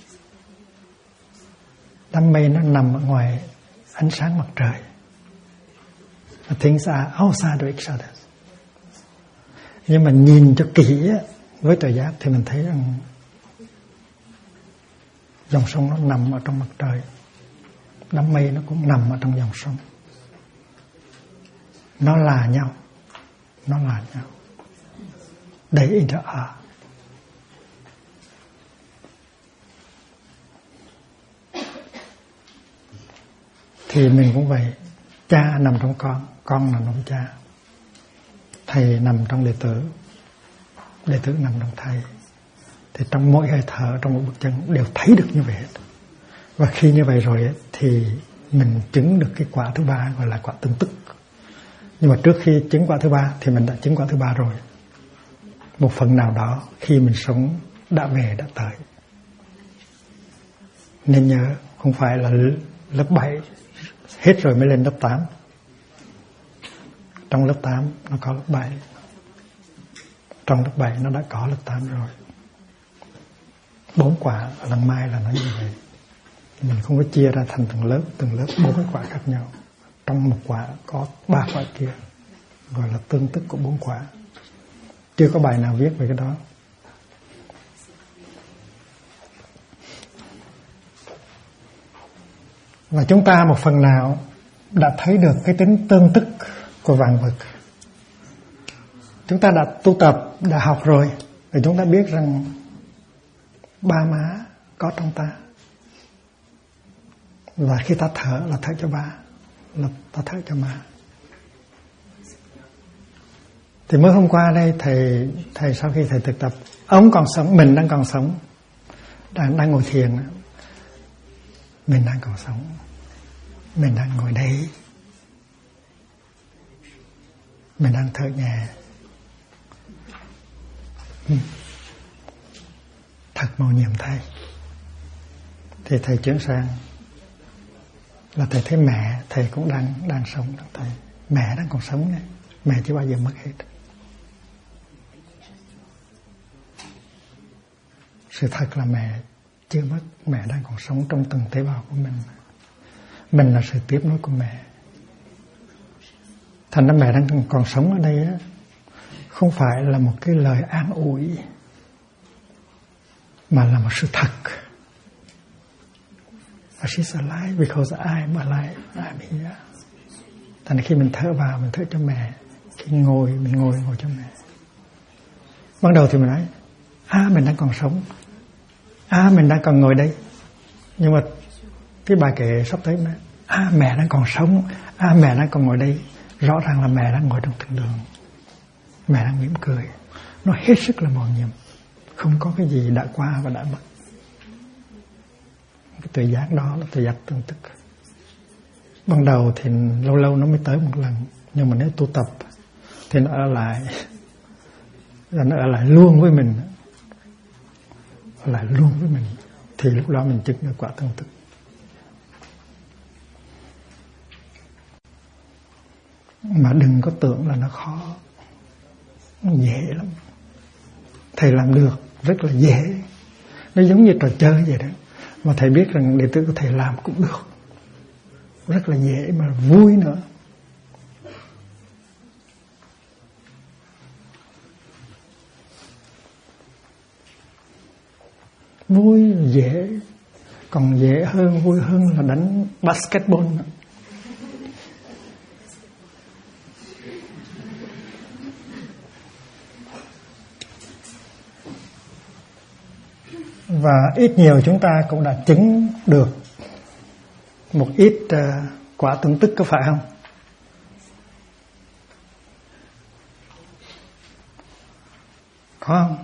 Đám mây nó nằm ở ngoài ánh sáng mặt trời. Things are outside of each other. Nhưng mà nhìn cho kỹ với tuệ giác thì mình thấy rằng dòng sông nó nằm ở trong mặt trời, đám mây nó cũng nằm ở trong dòng sông. Nó là nhau, nó là nhau. They interact. Thì mình cũng vậy. Cha nằm trong con nằm trong cha. Thầy nằm trong đệ tử nằm trong thầy. Thì trong mỗi hơi thở, trong mỗi bước chân đều thấy được như vậy hết. Và khi như vậy rồi thì mình chứng được cái quả thứ 3 gọi là quả tương tức. Nhưng mà trước khi chứng quả thứ 3 thì mình đã chứng quả thứ 3 rồi. Một phần nào đó khi mình sống đã về đã tới. Nên nhớ, không phải là lớp 7 hết rồi mới lên lớp 8. Trong lớp 8 nó có lớp 7. Trong lớp 7 nó đã có lớp 8 rồi. 4 quả ở lần mai là nó như vậy. Mình không có chia ra thành từng lớp 4 cái quả khác nhau. Trong một quả có 3 quả kia, gọi là tương tức của 4 quả. Chưa có bài nào viết về cái đó. Và chúng ta một phần nào đã thấy được cái tính tương tức của vạn vật. Chúng ta đã tu tập, đã học rồi, thì chúng ta biết rằng ba má có trong ta. Và khi ta thở là thở cho ba, là ta thở cho má. Thì mới hôm qua đây thầy sau khi thầy thực tập, ông còn sống, mình đang còn sống, đang ngồi thiền, mình đang còn sống, mình đang ngồi đây, mình đang thở nhẹ. Thật màu nhiệm thay. Thì thầy chuyển sang là thầy thấy mẹ thầy cũng đang sống. Thầy mẹ đang còn sống này, mẹ chưa bao giờ mất hết. Sự thật là mẹ chưa mất, mẹ đang còn sống trong từng tế bào của mình. Mình là sự tiếp nối của mẹ. Thành ra mẹ đang còn sống ở đây á, không phải là một cái lời an ủi, mà là một sự thật. She's alive because I'm alive. I'm here. Thành ra khi mình thở vào, mình thở cho mẹ. Khi ngồi, mình ngồi cho mẹ. Ban đầu thì mình nói, mình đang còn sống. Mình đang còn ngồi đây. Nhưng mà cái bài kệ sắp tới nói, mẹ đang còn sống. Mẹ đang còn ngồi đây. Rõ ràng là mẹ đang ngồi trong thiền đường. Mẹ đang mỉm cười. Nó hết sức là màu nhiệm. Không có cái gì đã qua và đã mất. Cái tuệ giác đó là tuệ giác tương tức. Ban đầu thì lâu lâu nó mới tới một lần. Nhưng mà nếu tu tập thì nó ở lại. Và nó ở lại luôn với mình. Ở lại luôn với mình. Thì lúc đó mình chứng được quả tương tức. Mà đừng có tưởng là nó khó. Nó dễ lắm. Thầy làm được rất là dễ. Nó giống như trò chơi vậy đó. Mà thầy biết rằng đệ tử của thầy làm cũng được. Rất là dễ mà vui nữa. Vui, dễ. Còn dễ hơn, vui hơn là đánh basketball nữa. Và ít nhiều chúng ta cũng đã chứng được một ít quả tương tức, có phải không? Có không?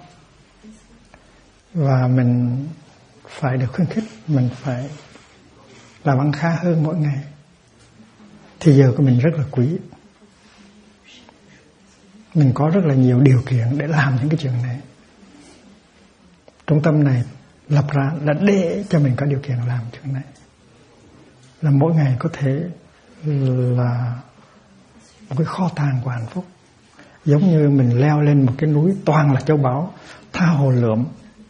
Và mình phải được khuyến khích, mình phải làm ăn khá hơn mỗi ngày. Thì giờ của mình rất là quý. Mình có rất là nhiều điều kiện để làm những cái chuyện này. Trung tâm này lập ra là để cho mình có điều kiện làm chuyện này. Là mỗi ngày có thể là một cái kho tàng của hạnh phúc. Giống như mình leo lên một cái núi toàn là châu báu, tha hồ lượm.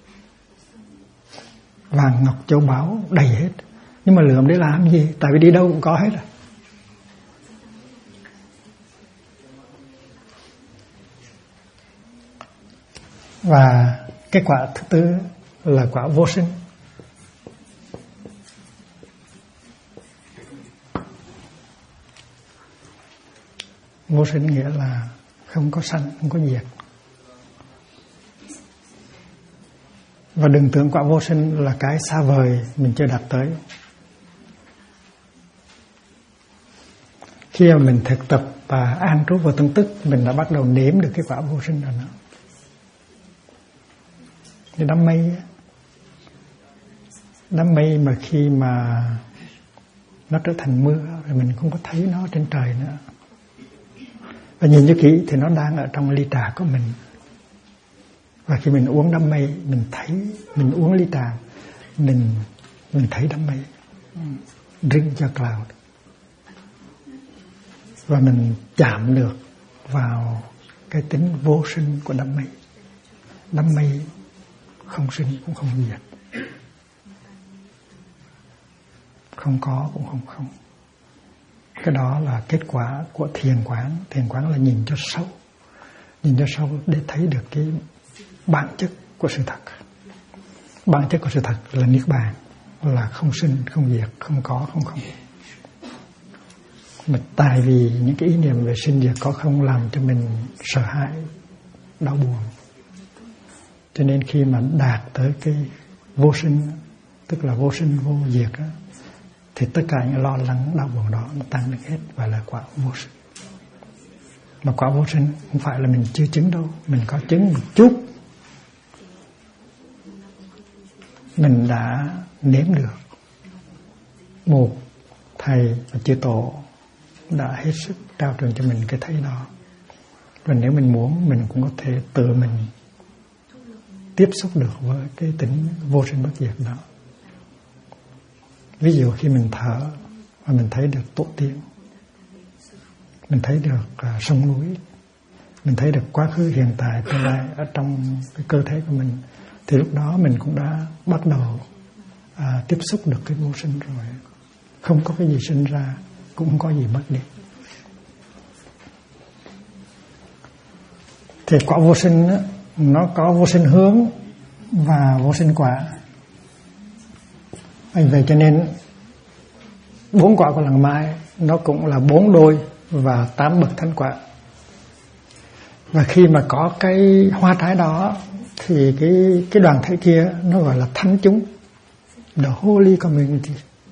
Vàng ngọc châu báu đầy hết. Nhưng mà lượm để làm gì? Tại vì đi đâu cũng có hết rồi. Và cái quả thứ tư là quả vô sinh. Vô sinh nghĩa là không có sanh, không có diệt. Và đừng tưởng quả vô sinh là cái xa vời mình chưa đạt tới. Khi mà mình thực tập và an trú vào tương tức, mình đã bắt đầu nếm được cái quả vô sinh rồi đó. Cái đám mây mà khi mà nó trở thành mưa rồi mình không có thấy nó trên trời nữa. Và nhìn cho kỹ thì nó đang ở trong ly trà của mình. Và khi mình uống đám mây, mình thấy mình uống ly trà, mình mình thấy đám mây ring cho cloud, và mình chạm được vào cái tính vô sinh của đám mây. Đám mây không sinh cũng không diệt, không có cũng không không. Cái đó là kết quả của thiền quán. Thiền quán là nhìn cho sâu, nhìn cho sâu để thấy được cái bản chất của sự thật. Bản chất của sự thật là niết bàn, là không sinh không diệt, không có không không. Mà tại vì những cái ý niệm về sinh diệt có không làm cho mình sợ hãi, đau buồn, cho nên khi mà đạt tới cái vô sinh, tức là vô sinh vô diệt đó, thì tất cả những lo lắng đau buồn đó nó tan được hết, và là quả vô sinh. Mà quả vô sinh không phải là mình chưa chứng đâu, mình có chứng một chút, mình đã nếm được. Một thầy và chư tổ đã hết sức trao truyền cho mình cái thấy đó, và nếu mình muốn, mình cũng có thể tự mình tiếp xúc được với cái tính vô sinh bất diệt đó. Ví dụ khi mình thở và mình thấy được tổ tiên, mình thấy được sông núi, mình thấy được quá khứ, hiện tại, tương lai ở trong cái cơ thể của mình, thì lúc đó mình cũng đã bắt đầu tiếp xúc được cái vô sinh rồi. Không có cái gì sinh ra, cũng không có gì mất đi. Thì quả vô sinh đó, nó có vô sinh hướng và vô sinh quả. Vậy cho nên 4 quả của làng mai nó cũng là 4 đôi và 8 bậc thánh quả. Và khi mà có cái hoa trái đó thì cái đoàn thể kia nó gọi là thánh chúng, the holy community.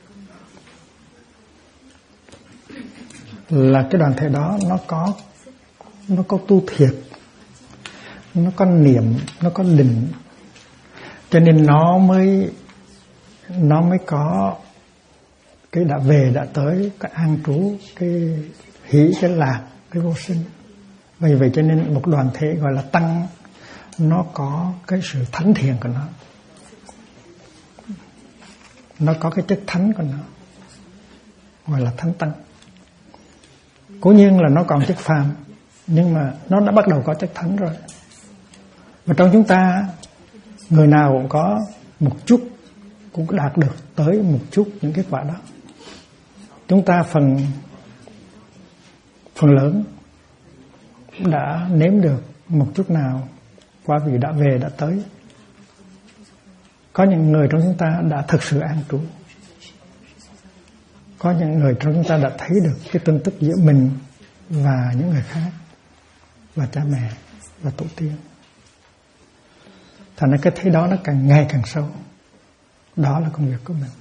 Là cái đoàn thể đó nó có tu thiệt, nó có niệm, nó có định, cho nên nó mới có cái đã về đã tới, cái an trú, cái hỷ, cái lạc, cái vô sinh. Vì vậy cho nên một đoàn thể gọi là tăng, nó có cái sự thánh thiện của nó có cái chất thánh của nó, gọi là thánh tăng. Cố nhiên là nó còn chất phàm, nhưng mà nó đã bắt đầu có chất thánh rồi. Và trong chúng ta, người nào cũng có một chút, cũng đạt được tới một chút những kết quả đó. Chúng ta phần lớn đã nếm được một chút nào qua vì đã về đã tới. Có những người trong chúng ta đã thực sự an trú. Có những người trong chúng ta đã thấy được cái tương tức giữa mình và những người khác, và cha mẹ và tổ tiên. Thành ra cái thấy đó nó càng ngày càng sâu. Đó là công việc của mình.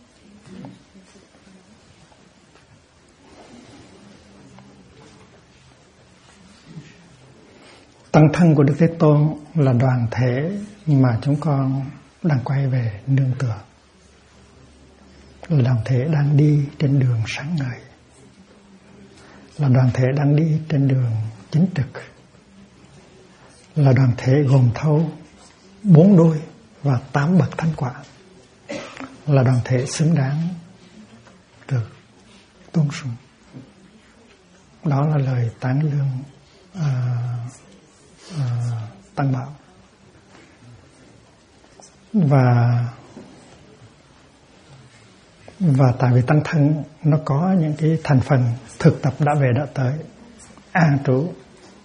Tăng thân của Đức Thế Tôn là đoàn thể mà chúng con đang quay về nương tựa, là đoàn thể đang đi trên đường sáng ngời, là đoàn thể đang đi trên đường chính trực, là đoàn thể gồm thâu 4 đôi và 8 bậc thánh quả, là đoàn thể xứng đáng được tôn sùng. Đó là lời tán dương Tăng Bảo. Và tại vì tăng thân nó có những cái thành phần thực tập đã về đã tới, an trú,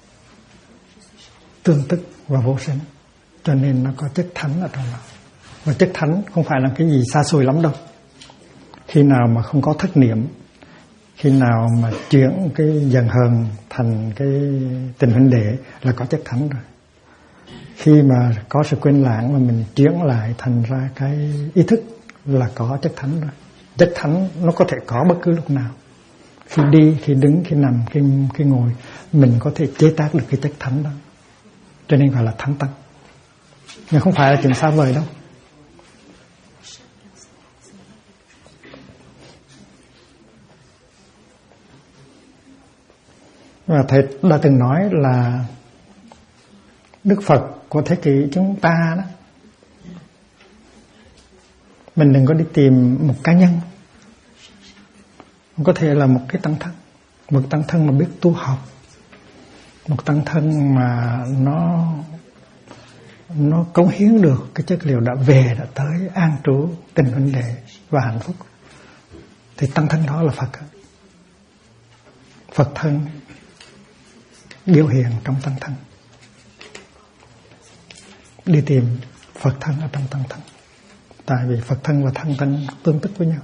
tương tức và vô sinh, cho nên nó có chất thánh ở trong đó. Và chất thánh không phải là cái gì xa xôi lắm đâu. Khi nào mà không có thất niệm, khi nào mà chuyển cái giận hờn thành cái tình huynh đệ là có chất thánh rồi. Khi mà có sự quên lãng mà mình chuyển lại thành ra cái ý thức là có chất thánh rồi. Chất thánh nó có thể có bất cứ lúc nào. Khi đi, khi đứng, khi nằm, khi ngồi, mình có thể chế tác được cái chất thánh đó. Cho nên gọi là thánh tăng. Nhưng không phải là chuyện xa vời đâu. Và thầy đã từng nói là Đức Phật của thế kỷ chúng ta đó Mình đừng có đi tìm một cá nhân. Có thể là một cái tăng thân. Một tăng thân mà biết tu học. Một tăng thân mà nó cống hiến được cái chất liệu đã về, đã tới an trú, tình huynh đệ và hạnh phúc. Thì tăng thân đó là Phật. Phật thân biểu hiện trong tăng thân. Đi tìm Phật thân ở trong tăng thân. Tại vì Phật thân và tăng thân tương tức với nhau.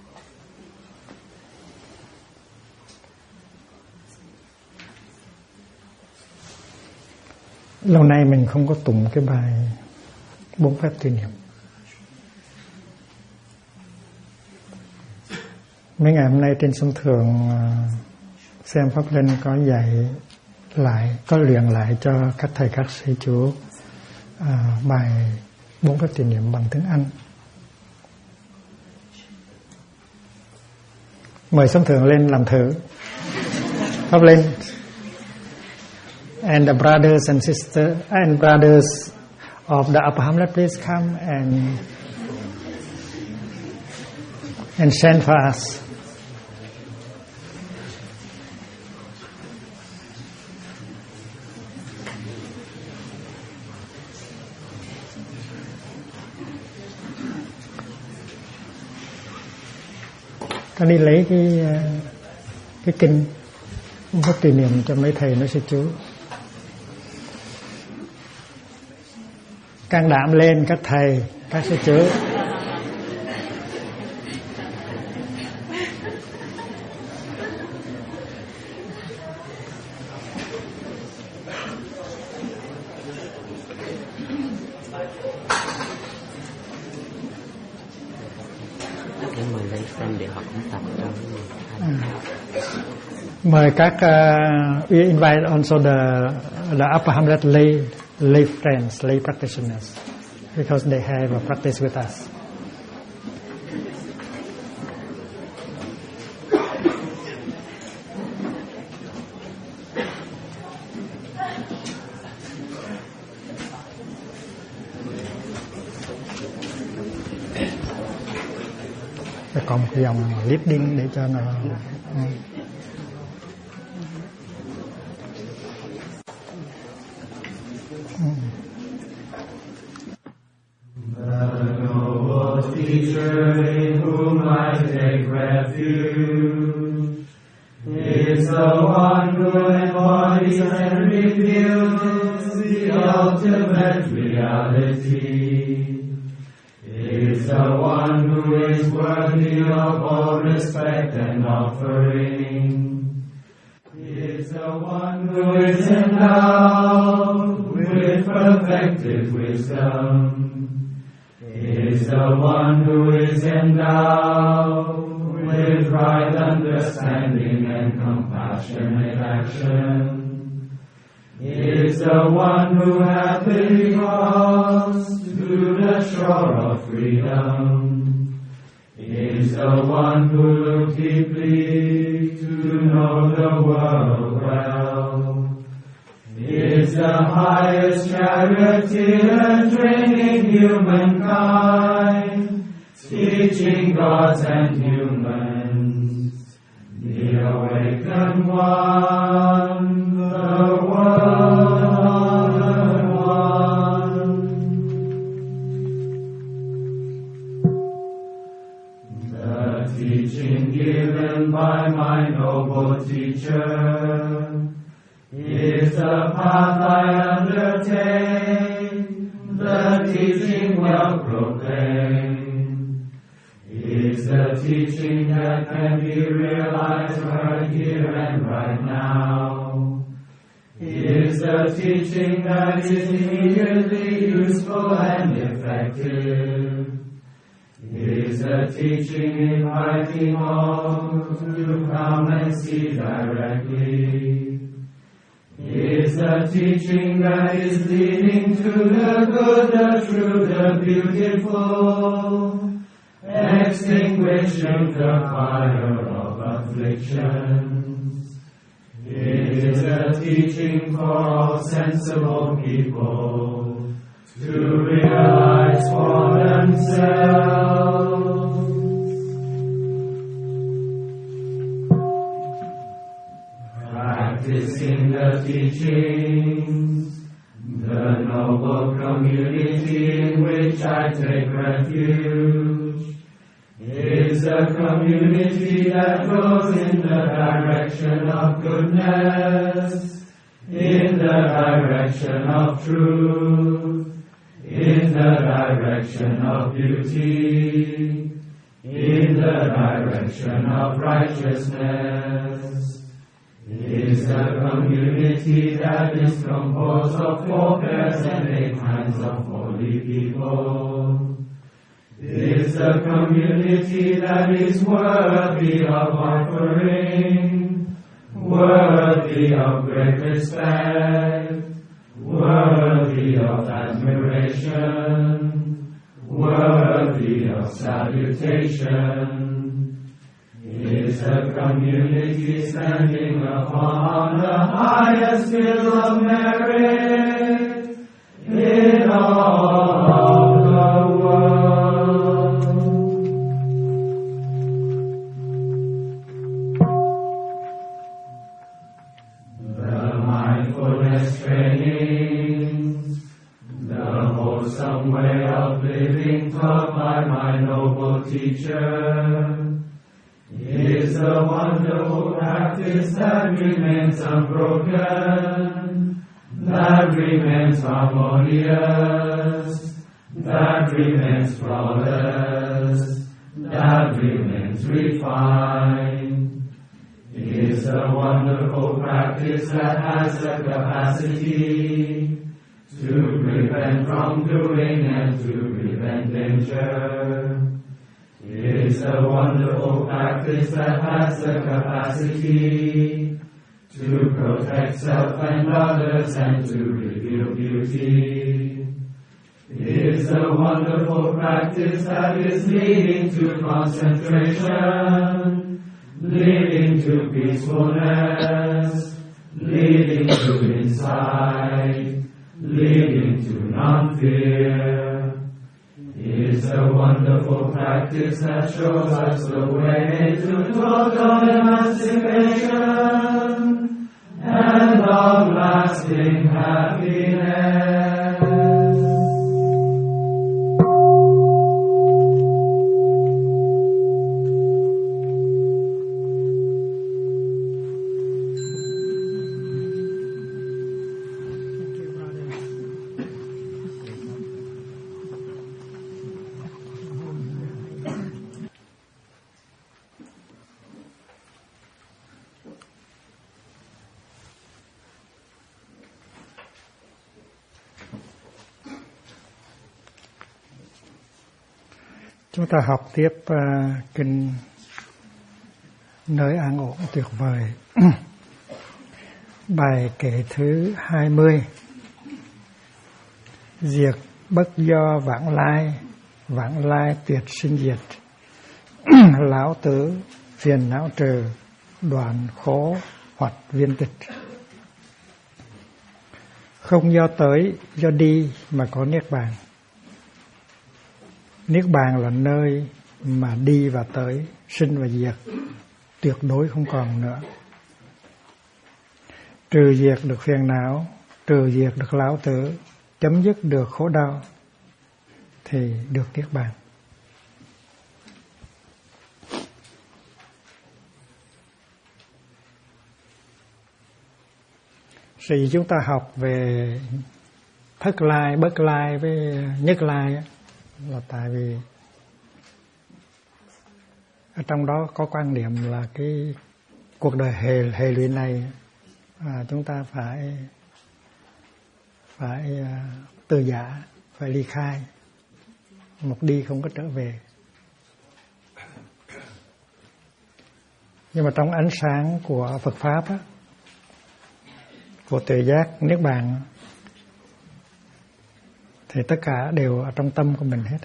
Lâu nay mình không có tụng cái bài 4 phép tùy niệm. Mấy ngày hôm nay trên sân thượng xem Pháp Linh có dạy lại, có luyện lại cho các thầy các sư chú bài 4 phép tùy niệm bằng tiếng Anh. Mời sân thượng lên làm thử. Pháp Linh. And the brothers and sisters and brothers of the Upper Hamlet, please come and chant for us. Ta đi lấy cái kinh có tùy niệm cho mấy thầy nói sư chú. Can đảm lên các thầy, các sư chú. Mời các we invite also the Upper Hamlet lay friends, lay practitioners, because they have a practice with us. Có một cái dòng leading để cho nó Teacher in whom I take refuge is the one who embodies and reveals the ultimate reality. Is the one who is worthy of all respect and offering. Is the one who is endowed with perfected wisdom. Is the one who is endowed with right understanding and compassionate action. Is the one who hath been crossed to the shore of freedom. Is the one who looked deeply to know the world well. Is the highest charioteer training humankind, teaching gods and humans, the awakened one, the world one. The teaching given by my noble teacher is the path I undertake, the teaching well proclaimed. Is the teaching that can be realized right here and right now. Is the teaching that is immediately useful and effective. Is the teaching inviting all to come and see directly. Is the teaching that is leading to the good, the true, the beautiful, extinguishing the fire of afflictions. Is the teaching for all sensible people to realize for themselves practicing the teachings. The noble community in which I take refuge is a community that goes in the direction of goodness, in the direction of truth, in the direction of beauty, in the direction of righteousness. It is a community that is composed of 4 pairs and 8 kinds of holy people. It is a community that is worthy of offering, worthy of great respect, worthy of admiration, worthy of salutation. It is a community standing upon the highest hill of merit in all the world. The mindfulness trainings, the wholesome way of living taught by my noble teacher, is a wonderful practice that remains unbroken, that remains harmonious, that remains flawless, that remains refined. It is a wonderful practice that has the capacity to prevent wrongdoing and to prevent danger. It is a wonderful practice that has the capacity to protect self and others and to reveal beauty. It is a wonderful practice that is leading to concentration, leading to peacefulness, leading to insight, leading to non-fear. It is a wonderful practice that shows us the way to total emancipation and long-lasting happiness. Chúng ta học tiếp kinh Nơi An Ổn Tuyệt Vời. Bài kệ thứ 20. Diệt bất do vãng lai tuyệt sinh diệt. Lão tử phiền não trừ, đoạn khổ hoặc viên tịch. Không do tới, do đi mà có niết bàn. Niết bàn là nơi mà đi và tới, sinh và diệt, tuyệt đối không còn nữa. Trừ diệt được phiền não, trừ diệt được lão tử, chấm dứt được khổ đau, thì được niết bàn. Vì chúng ta học về thất lai, bất lai với nhất lai là tại vì ở trong đó có quan niệm là cái cuộc đời hệ lụy này chúng ta phải từ giả, phải ly khai, một đi không có trở về. Nhưng mà trong ánh sáng của Phật pháp á, của tuệ giác niết bàn, thì tất cả đều ở trong tâm của mình hết.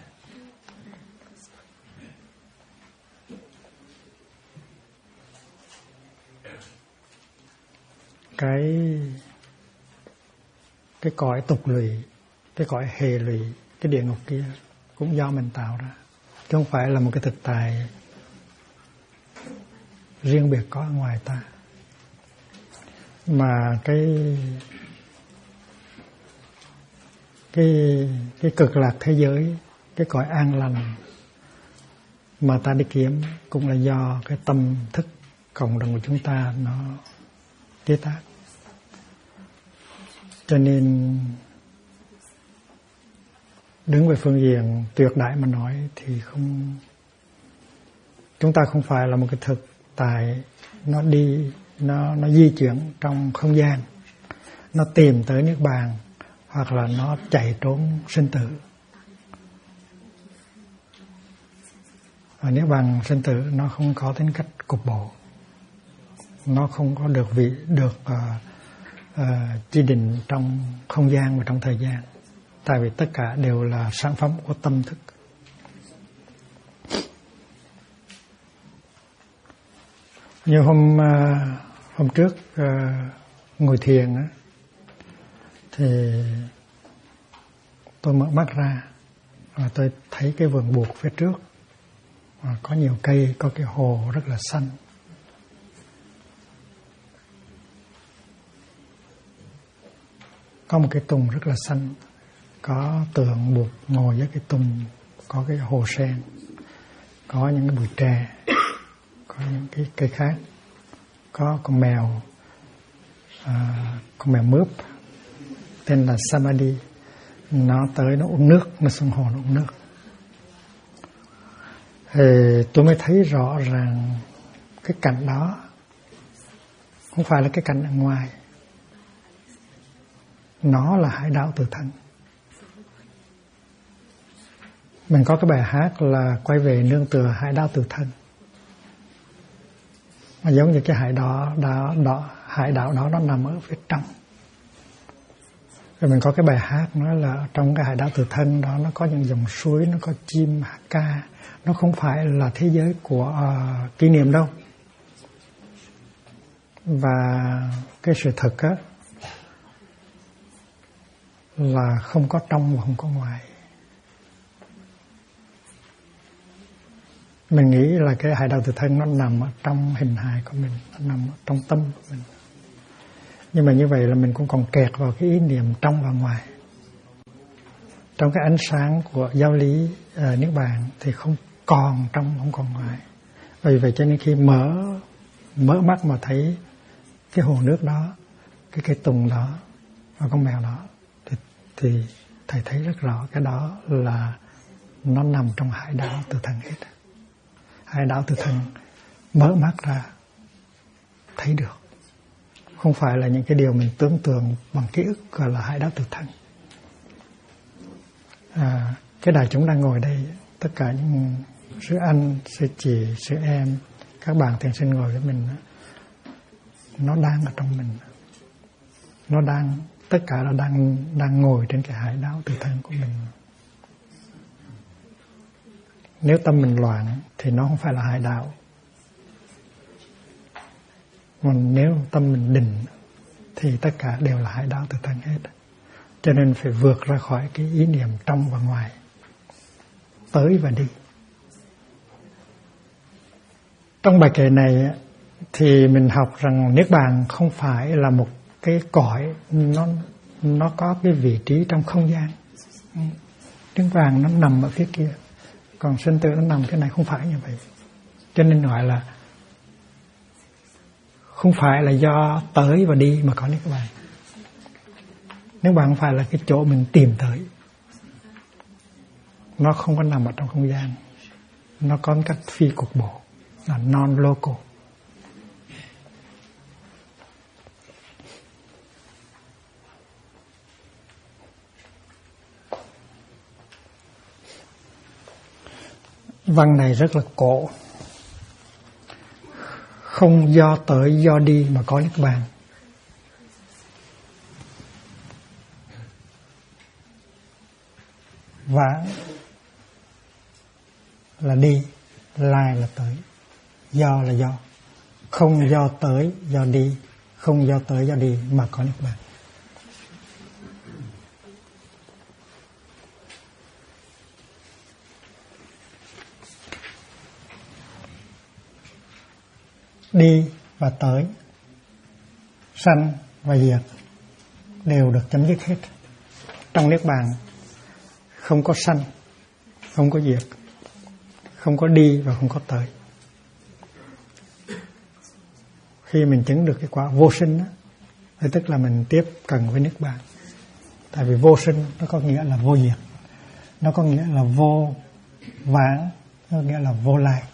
Cái cõi tục lụy, cái cõi hệ lụy, cái địa ngục kia cũng do mình tạo ra, chứ không phải là một cái thực tại riêng biệt có ở ngoài ta. Mà cái cực lạc thế giới, cái cõi an lành mà ta đi kiếm cũng là do cái tâm thức cộng đồng của chúng ta nó chế tác. Cho nên đứng về phương diện tuyệt đại mà nói thì chúng ta không phải là một cái thực tại nó di chuyển trong không gian, nó tìm tới niết bàn hoặc là nó chạy trốn sinh tử. Và niết bàn sinh tử nó không có tính cách cục bộ, nó không có được chỉ định trong không gian và trong thời gian, tại vì tất cả đều là sản phẩm của tâm thức. Như hôm trước ngồi thiền á, thì tôi mở mắt ra và tôi thấy cái vườn bụt phía trước, có nhiều cây, có cái hồ rất là xanh. Có một cái tùng rất là xanh, có tượng Bụt ngồi với cái tùng, có cái hồ sen, có những cái bụi tre, có những cái cây khác, có con mèo mướp tên là Samadhi, nó tới nó uống nước, nó xuống hồ nó uống nước. Thì tôi mới thấy rõ ràng cái cảnh đó không phải là cái cảnh ở ngoài, nó là hải đảo tự thân. Mình có cái bài hát là quay về nương tựa hải đảo tự thân, mà giống như cái hải đảo đó nó nằm ở phía trong. Rồi mình có cái bài hát nói là trong cái hải đảo tự thân đó nó có những dòng suối, nó có chim hát ca, nó không phải là thế giới của kỷ niệm đâu. Và cái sự thật á là không có trong và không có ngoài. Mình nghĩ là cái hải đảo tự thân nó nằm ở trong hình hài của mình, nó nằm ở trong tâm của mình. Nhưng mà như vậy là mình cũng còn kẹt vào cái ý niệm trong và ngoài. Trong cái ánh sáng của giáo lý Niết Bàn thì không còn trong, không còn ngoài. Vì vậy cho nên khi mở mắt mà thấy cái hồ nước đó, cái cây tùng đó và con mèo đó, thì thầy thấy rất rõ cái đó là nó nằm trong hải đảo tự thân hết. Hải đảo tự thân mở mắt ra thấy được, không phải là những cái điều mình tưởng tượng bằng ký ức, gọi là hải đảo tự thân. Cái đại chúng đang ngồi đây, tất cả những sư anh, sư chị, sư em, các bạn thiền sinh ngồi với mình, nó đang ở trong mình, nó đang, tất cả là đang ngồi trên cái hải đảo tự thân của mình. Nếu tâm mình loạn thì nó không phải là hải đảo. Còn nếu tâm mình định thì tất cả đều là hải đảo tự thân hết. Cho nên phải vượt ra khỏi cái ý niệm trong và ngoài, tới và đi. Trong bài kệ này thì mình học rằng Niết Bàn không phải là một cái cõi, nó có cái vị trí trong không gian. Niết Bàn nó nằm ở phía kia, còn sinh tử nó nằm cái này, không phải như vậy. Cho nên gọi là không phải là do tới và đi mà có Niết Bàn. Niết Bàn không phải là cái chỗ mình tìm tới, nó không có nằm ở trong không gian, nó có cách phi cục bộ, là non-local. Văn này rất là cổ. Không do tới do đi mà có Niết Bàn. Vãng là đi, lai là tới, do là do. Không do tới do đi, không do tới do đi mà có Niết Bàn. Đi và tới sanh và diệt đều được chấm dứt hết. Trong niết bàn không có sanh, không có diệt, không có đi và không có tới. Khi mình chứng được cái quả vô sinh đó, thì tức là mình tiếp cận với niết bàn. Tại vì vô sinh nó có nghĩa là vô diệt, nó có nghĩa là vô vãng, nó có nghĩa là vô lai.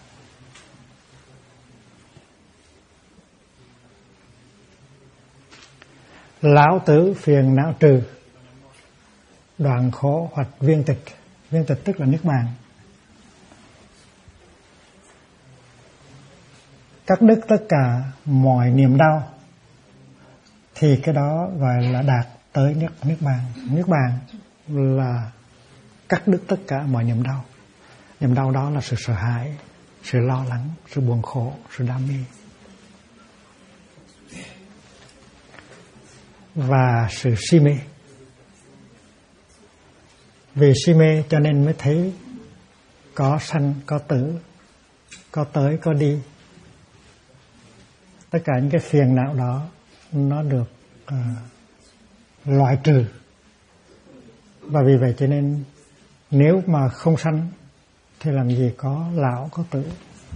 Lão tử phiền não trừ, đoạn khổ hoặc viên tịch. Viên tịch tức là niết bàn. Cắt đứt tất cả mọi niềm đau, thì cái đó gọi là đạt tới niết bàn. Niết bàn là cắt đứt tất cả mọi niềm đau. Niềm đau đó là sự sợ hãi, sự lo lắng, sự buồn khổ, sự đam mê và sự si mê. Vì si mê cho nên mới thấy có sanh, có tử, có tới, có đi. Tất cả những cái phiền não đó nó được loại trừ. Và vì vậy cho nên nếu mà không sanh thì làm gì có lão có tử.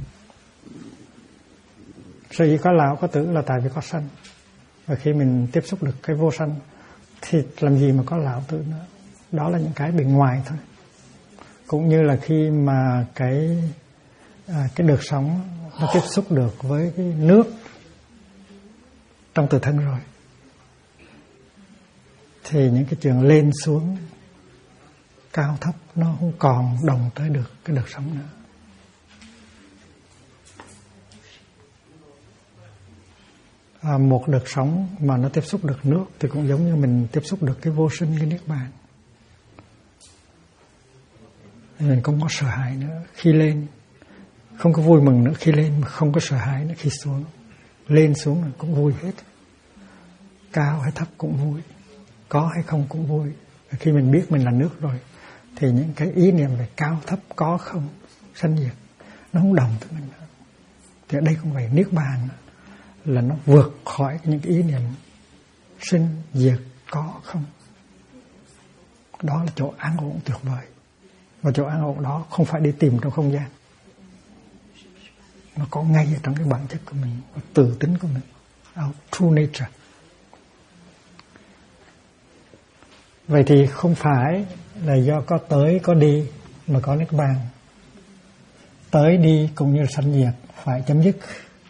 Sở dĩ có lão có tử là tại vì có sanh. Và khi mình tiếp xúc được cái vô sanh thì làm gì mà có lão tử nữa. Đó là những cái bên ngoài thôi. Cũng như là khi mà cái đợt sóng nó tiếp xúc được với cái nước trong tự thân rồi, thì những cái chuyện lên xuống cao thấp nó không còn đồng tới được cái đợt sóng nữa. Một đợt sóng mà nó tiếp xúc được nước thì cũng giống như mình tiếp xúc được cái vô sinh, cái niết bàn. Mình không có sợ hãi nữa khi lên, không có vui mừng nữa khi lên, mà không có sợ hãi nữa khi xuống. Lên xuống là cũng vui hết, cao hay thấp cũng vui, có hay không cũng vui. Và khi mình biết mình là nước rồi thì những cái ý niệm về cao thấp, có không, sanh diệt nó không đồng với mình nữa. Thì ở đây cũng vậy, niết bàn là nó vượt khỏi những cái ý niệm sinh diệt có không. Đó là chỗ an ổn tuyệt vời. Và chỗ an ổn đó không phải đi tìm trong không gian, nó có ngay ở trong cái bản chất của mình, tự tính của mình, our true nature. Vậy thì không phải là do có tới có đi mà có niết bàn. Tới đi cũng như sanh diệt phải chấm dứt.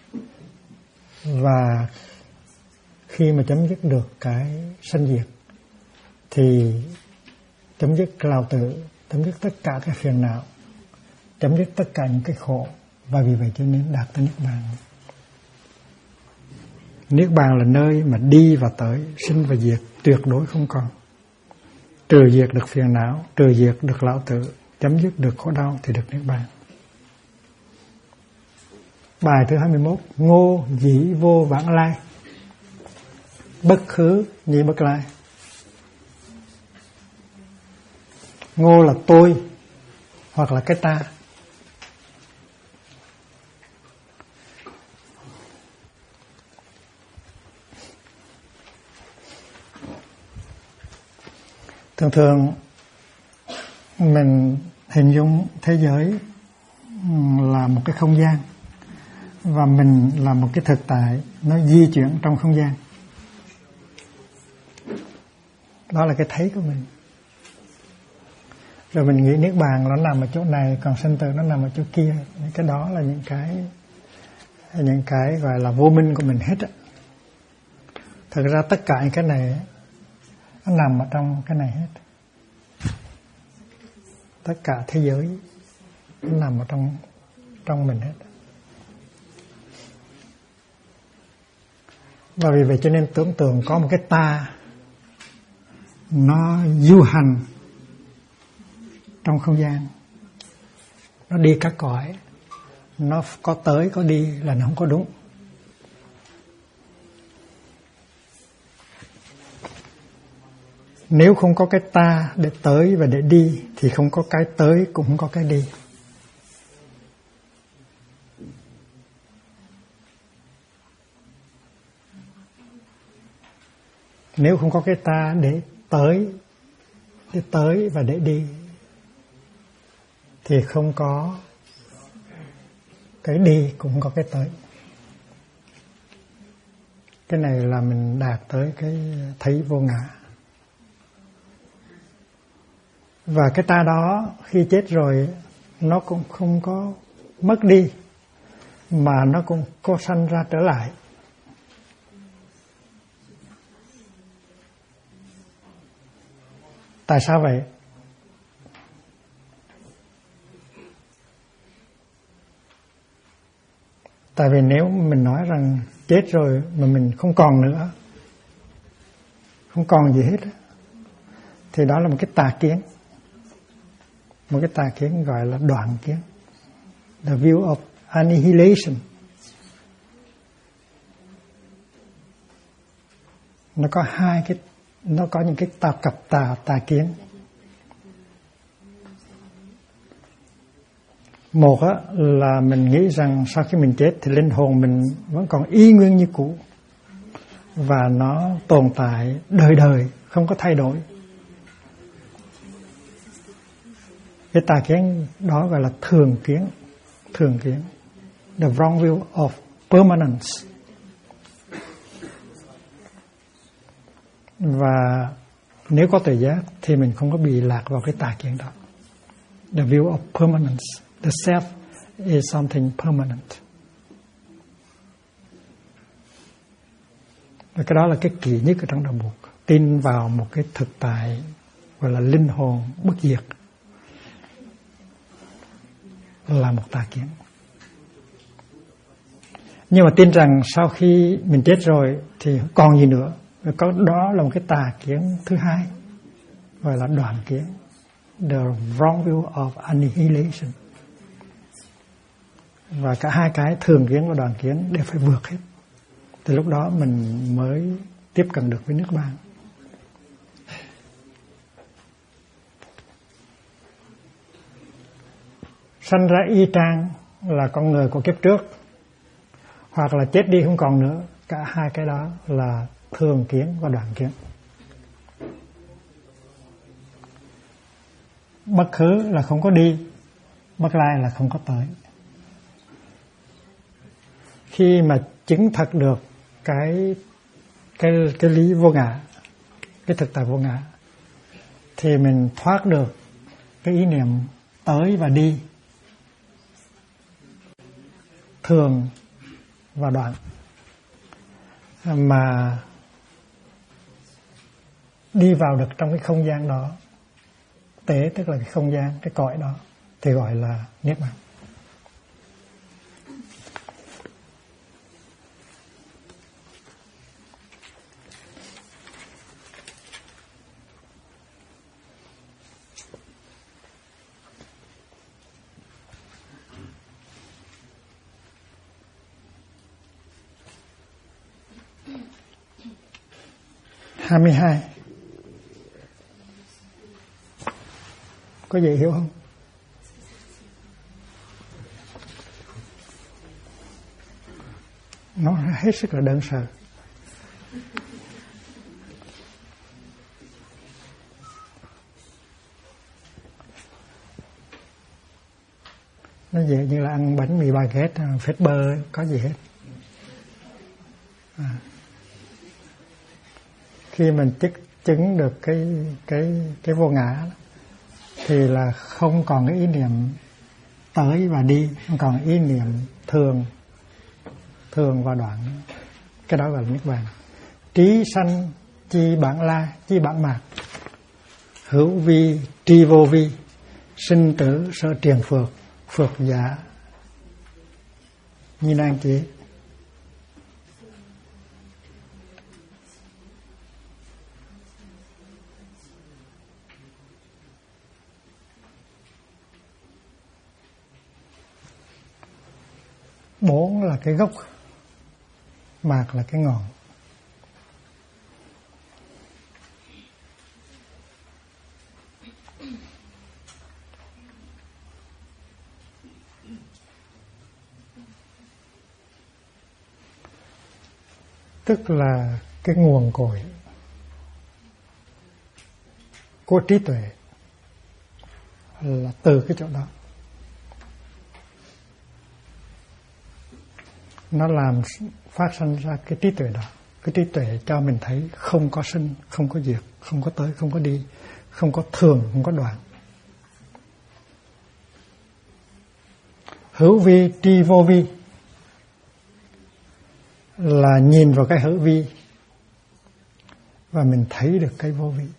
Và khi mà chấm dứt được cái sanh diệt thì chấm dứt lão tử, chấm dứt tất cả các phiền não, chấm dứt tất cả những cái khổ. Và vì vậy cho nên đạt tới niết bàn. Niết bàn là nơi mà đi và tới, sinh và diệt tuyệt đối không còn. Trừ diệt được phiền não, trừ diệt được lão tử, chấm dứt được khổ đau thì được niết bàn. Bài thứ 21. Ngô dĩ vô vãng lai, bất khứ nhị bất lai. Ngô là tôi hoặc là cái ta. Thường thường mình hình dung thế giới là một cái không gian và mình là một cái thực tại nó di chuyển trong không gian. Đó là cái thấy của mình. Rồi mình nghĩ niết bàn nó nằm ở chỗ này, còn sanh tử nó nằm ở chỗ kia. Cái đó là những cái gọi là vô minh của mình hết á. Thực ra tất cả những cái này nó nằm ở trong cái này hết. Tất cả thế giới nó nằm ở trong mình hết. Và vì vậy cho nên tưởng tượng có một cái ta nó du hành trong không gian, nó đi các cõi, nó có tới có đi là nó không có đúng. Nếu không có cái ta để tới và để đi thì không có cái tới cũng không có cái đi. Nếu không có cái ta để tới và để đi thì không có cái đi, cũng không có cái tới. Cái này là mình đạt tới cái thấy vô ngã. Và cái ta đó khi chết rồi nó cũng không có mất đi, mà nó cũng có sanh ra trở lại. Tại sao vậy? Tại vì nếu mình nói rằng chết rồi mà mình không còn nữa, không còn gì hết, thì đó là một cái tà kiến. Một cái tà kiến gọi là đoạn kiến. The view of annihilation. Nó có nó có những cái cặp tà kiến. Một là mình nghĩ rằng sau khi mình chết thì linh hồn mình vẫn còn y nguyên như cũ và nó tồn tại đời đời, không có thay đổi. Cái tà kiến đó gọi là thường kiến. The wrong view of permanence. Và nếu có tuệ giác thì mình không có bị lạc vào cái tà kiến đó. The view of permanence. The self is something permanent. Và cái đó là cái kỳ nhất ở trong đạo Phật. Tin vào một cái thực tại gọi là linh hồn bất diệt là một tà kiến. Nhưng mà tin rằng sau khi mình chết rồi thì không còn gì nữa, đó là một cái tà kiến thứ hai, gọi là đoạn kiến. The wrong view of annihilation. Và cả hai cái thường kiến và đoạn kiến đều phải vượt hết. Từ lúc đó mình mới tiếp cận được với nước Bàn. Sanh ra y chang là con người của kiếp trước, hoặc là chết đi không còn nữa. Cả hai cái đó là thường kiến và đoạn kiến. Bất khứ là không có đi, bất lai là không có tới. Khi mà chứng thật được cái lý vô ngã, cái thực tại vô ngã, thì mình thoát được cái ý niệm tới và đi, thường và đoạn, mà đi vào được trong cái không gian đó. Tế tức là cái không gian, cái cõi đó thì gọi là Niết Bàn. Hai mươi hai. Có dễ hiểu không? Nó hết sức là đơn sơ. Nó dễ như là ăn bánh mì baguette, phết bơ, có gì hết. Khi mình chứng được cái vô ngã thì là không còn cái ý niệm tới và đi, không còn ý niệm thường và đoạn. Cái đó gọi là Niết Bàn. Trí sanh chi bản la, chi bản mạc, hữu vi tri vô vi, sinh tử sở triền phược, phược giả nhi nan chế. Bốn là cái gốc, mạc là cái ngọn. Tức là cái nguồn cội của trí tuệ là từ cái chỗ đó. Nó làm phát sinh ra cái trí tuệ đó. Cái trí tuệ cho mình thấy không có sinh, không có diệt, không có tới, không có đi, không có thường, không có đoạn. Hữu vi tri vô vi là nhìn vào cái hữu vi và mình thấy được cái vô vi.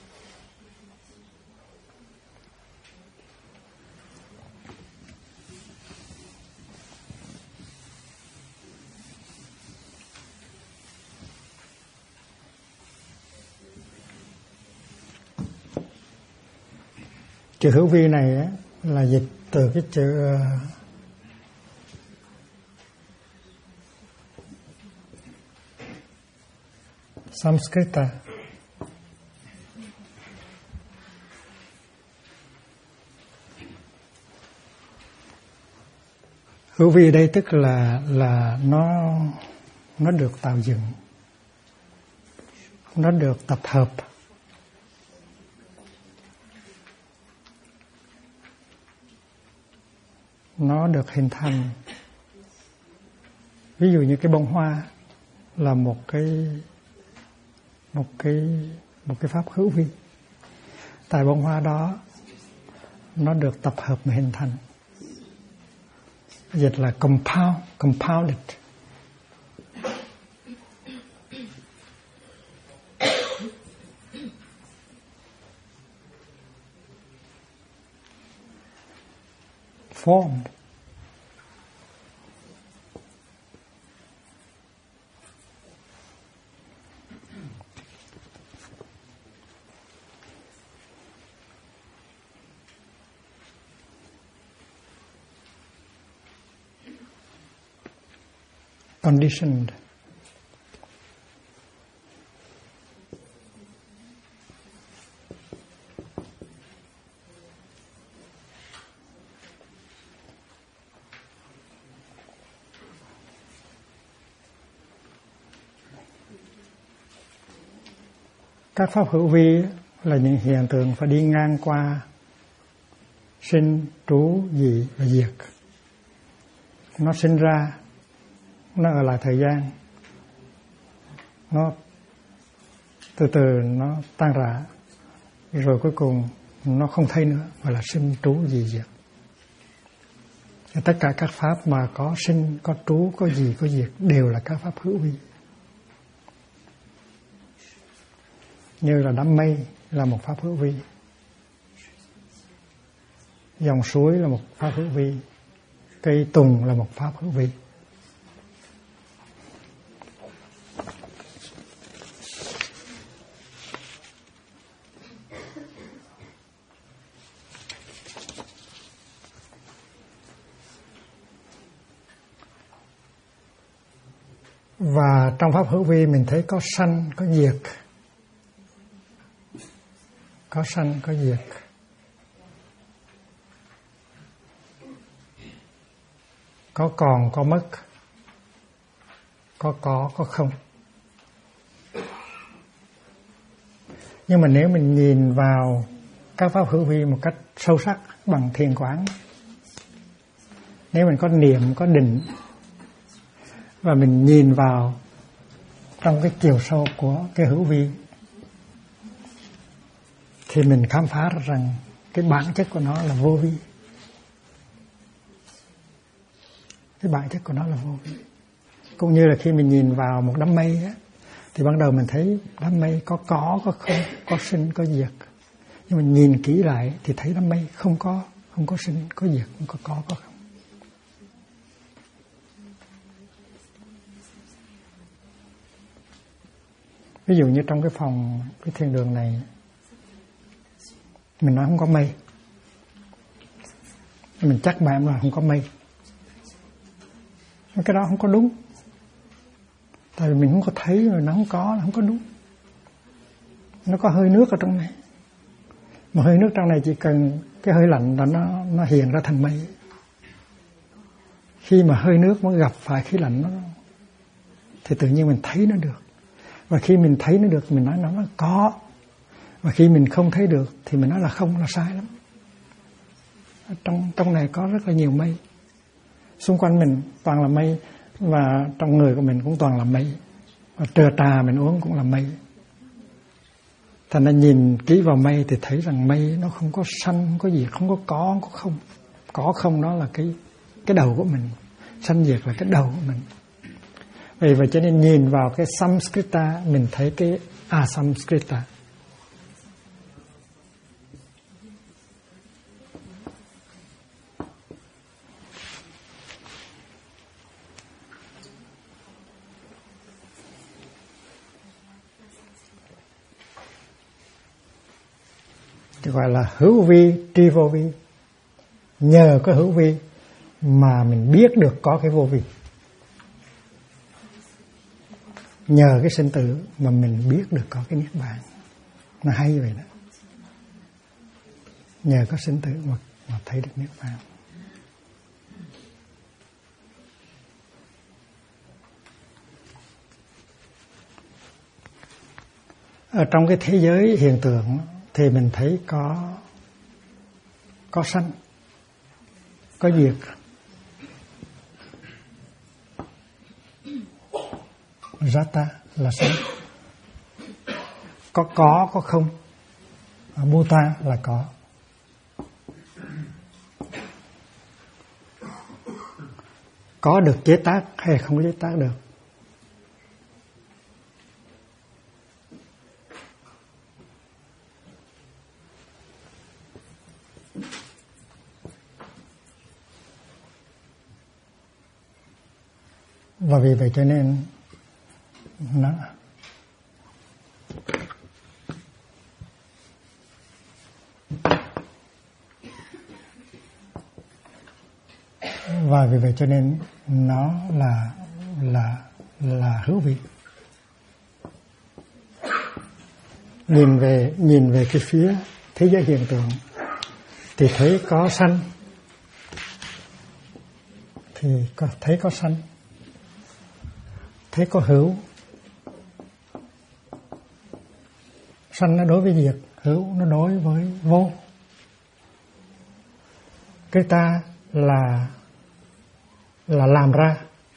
Chữ hữu vi này á, là dịch từ cái chữ Samskrita. Hữu vi đây tức là nó được tạo dựng, nó được tập hợp, nó được hình thành. Ví dụ như cái bông hoa là một cái pháp hữu vi. Tại bông hoa đó nó được tập hợp mà hình thành. Dịch là compounded. Formed. Conditioned. Các pháp hữu vi là những hiện tượng phải đi ngang qua sinh, trú, dị và diệt. Nó sinh ra, nó ở lại thời gian, nó từ từ nó tan rã, rồi cuối cùng nó không thấy nữa, gọi là sinh, trú, dị, diệt. Tất cả các pháp mà có sinh, có trú, có dị, có diệt đều là các pháp hữu vi. Như là đám mây là một pháp hữu vi, dòng suối là một pháp hữu vi, cây tùng là một pháp hữu vi. Và trong pháp hữu vi mình thấy có sanh, có diệt. Có sanh, có diệt. Có còn, có mất. Có không. Nhưng mà nếu mình nhìn vào các pháp hữu vi một cách sâu sắc bằng thiền quán, nếu mình có niệm, có định, và mình nhìn vào trong cái chiều sâu của cái hữu vi, thì mình khám phá ra rằng cái bản chất của nó là vô vi. Cái bản chất của nó là vô vi. Cũng như là khi mình nhìn vào một đám mây á, thì ban đầu mình thấy đám mây có không, có sinh, có diệt. Nhưng mình nhìn kỹ lại thì thấy đám mây không có sinh, có diệt, không có không. Ví dụ như trong cái phòng, cái thiên đường này, mình nói không có mây, mình chắc mà em là không có mây. Cái đó không có đúng. Tại vì mình không có thấy rồi nó không có đúng. Nó có hơi nước ở trong này. Mà hơi nước trong này chỉ cần cái hơi lạnh là nó hiện ra thành mây. Khi mà hơi nước mới gặp phải khí lạnh nó thì tự nhiên mình thấy nó được. Và khi mình thấy nó được, mình nói nó có. Và khi mình không thấy được thì mình nói là không là sai lắm. Trong này có rất là nhiều mây. Xung quanh mình toàn là mây, và trong người của mình cũng toàn là mây. Và trà mình uống cũng là mây. Thành ra nhìn kỹ vào mây thì thấy rằng mây nó không có sanh, không có gì, không có không. Có không đó là cái đầu của mình. Sanh diệt là cái đầu của mình. Vì vậy cho nên nhìn vào cái Samskrita, mình thấy cái Asamskrita. Gọi là hữu vi, tri vô vi. Nhờ có hữu vi mà mình biết được có cái vô vi. Nhờ cái sinh tử mà mình biết được có cái niết bàn. Nó hay vậy đó. Nhờ có sinh tử mà thấy được niết bàn. Ở trong cái thế giới hiện tượng thì mình thấy có sanh, có diệt, Jata là sanh, có không, Bhuta là có được chế tác hay không có chế tác được. Và vì vậy cho nên nó là hữu vi. Nhìn về cái phía thế giới hiện tượng thì thấy có sanh, thì thấy có sanh, thấy có hữu. Sanh nó đối với diệt, hữu nó đối với vô. Cái ta là làm ra,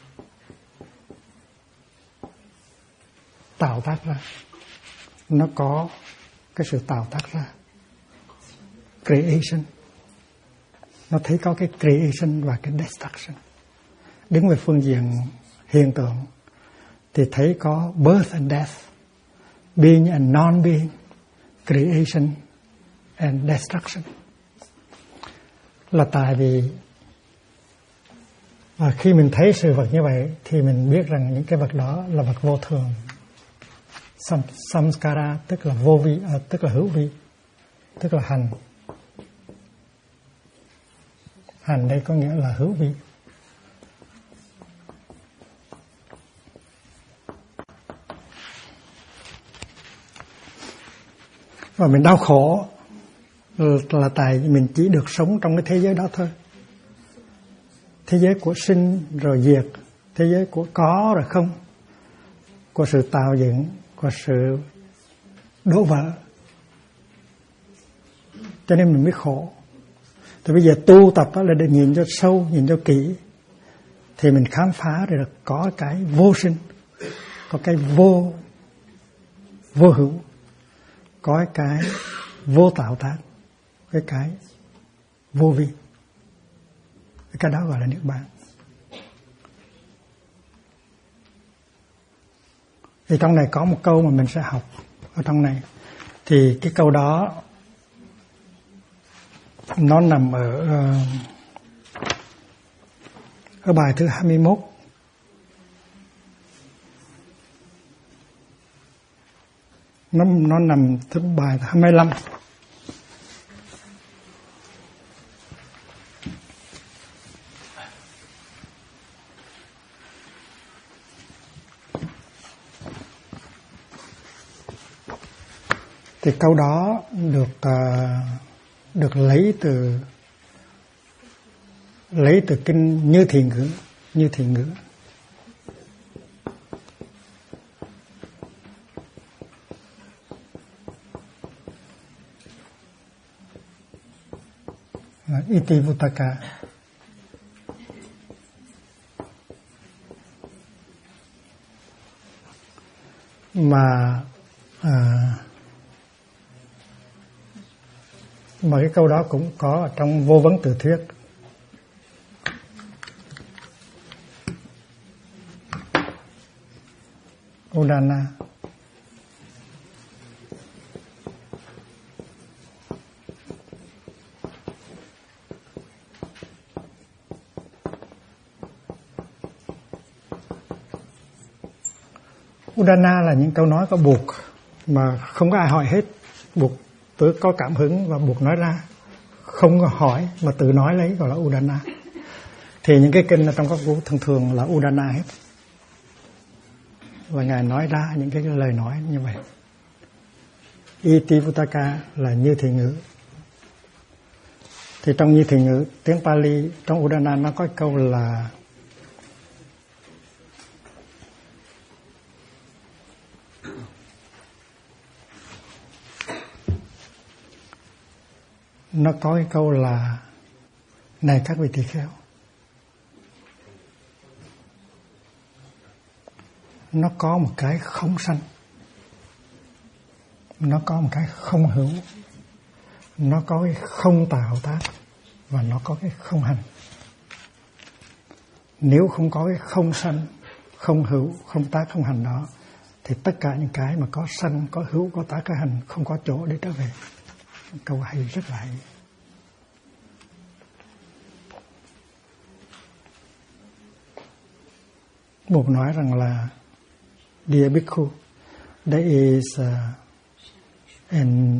tạo tác ra. Nó có cái sự tạo tác ra, creation. Nó thấy có cái creation và cái destruction. Đứng về phương diện hiện tượng thì thấy có birth and death, being and non-being, creation and destruction. Là tại vì khi mình thấy sự vật như vậy thì mình biết rằng những cái vật đó là vật vô thường. Samskara tức là vô vi, tức là hữu vi, tức là hành. Hành đây có nghĩa là hữu vi. Và mình đau khổ là tại mình chỉ được sống trong cái thế giới đó thôi. Thế giới của sinh rồi diệt, thế giới của có rồi không, của sự tạo dựng, của sự đổ vỡ. Cho nên mình mới khổ. Thì bây giờ tu tập là để nhìn cho sâu, nhìn cho kỹ, thì mình khám phá được có cái vô sinh, có cái vô hữu, có cái vô tạo tác, cái vô vi. Cái đó gọi là niết bàn. Thì trong này có một câu mà mình sẽ học ở trong này. Thì cái câu đó nó nằm ở bài thứ 21. Nó nằm thứ bài 25. Thì câu đó được lấy từ kinh Như Thiền Ngữ. Itivuttaka. Mà cái câu đó cũng có ở trong Vô Vấn Tự Thuyết. Udana. Udana là những câu nói có buộc mà không có ai hỏi hết, buộc tự có cảm hứng và buộc nói ra, không có hỏi mà tự nói lấy gọi là Udana. Thì những cái kinh ở trong các vũ thường thường là Udana hết, và Ngài nói ra những cái lời nói như vậy. Itivuttaka là như thị ngữ. Thì trong như thị ngữ tiếng Pali, trong Udana nó có câu là này các vị tỳ kheo, nó có một cái không sanh, nó có một cái không hữu, nó có cái không tạo tác, và nó có cái không hành. Nếu không có cái không sanh, không hữu, không tác, không hành đó, thì tất cả những cái mà có sanh, có hữu, có tác, có hành không có chỗ để trở về. Câu hay, rất là hay. Một nói rằng là Dear Bhikkhu, there is an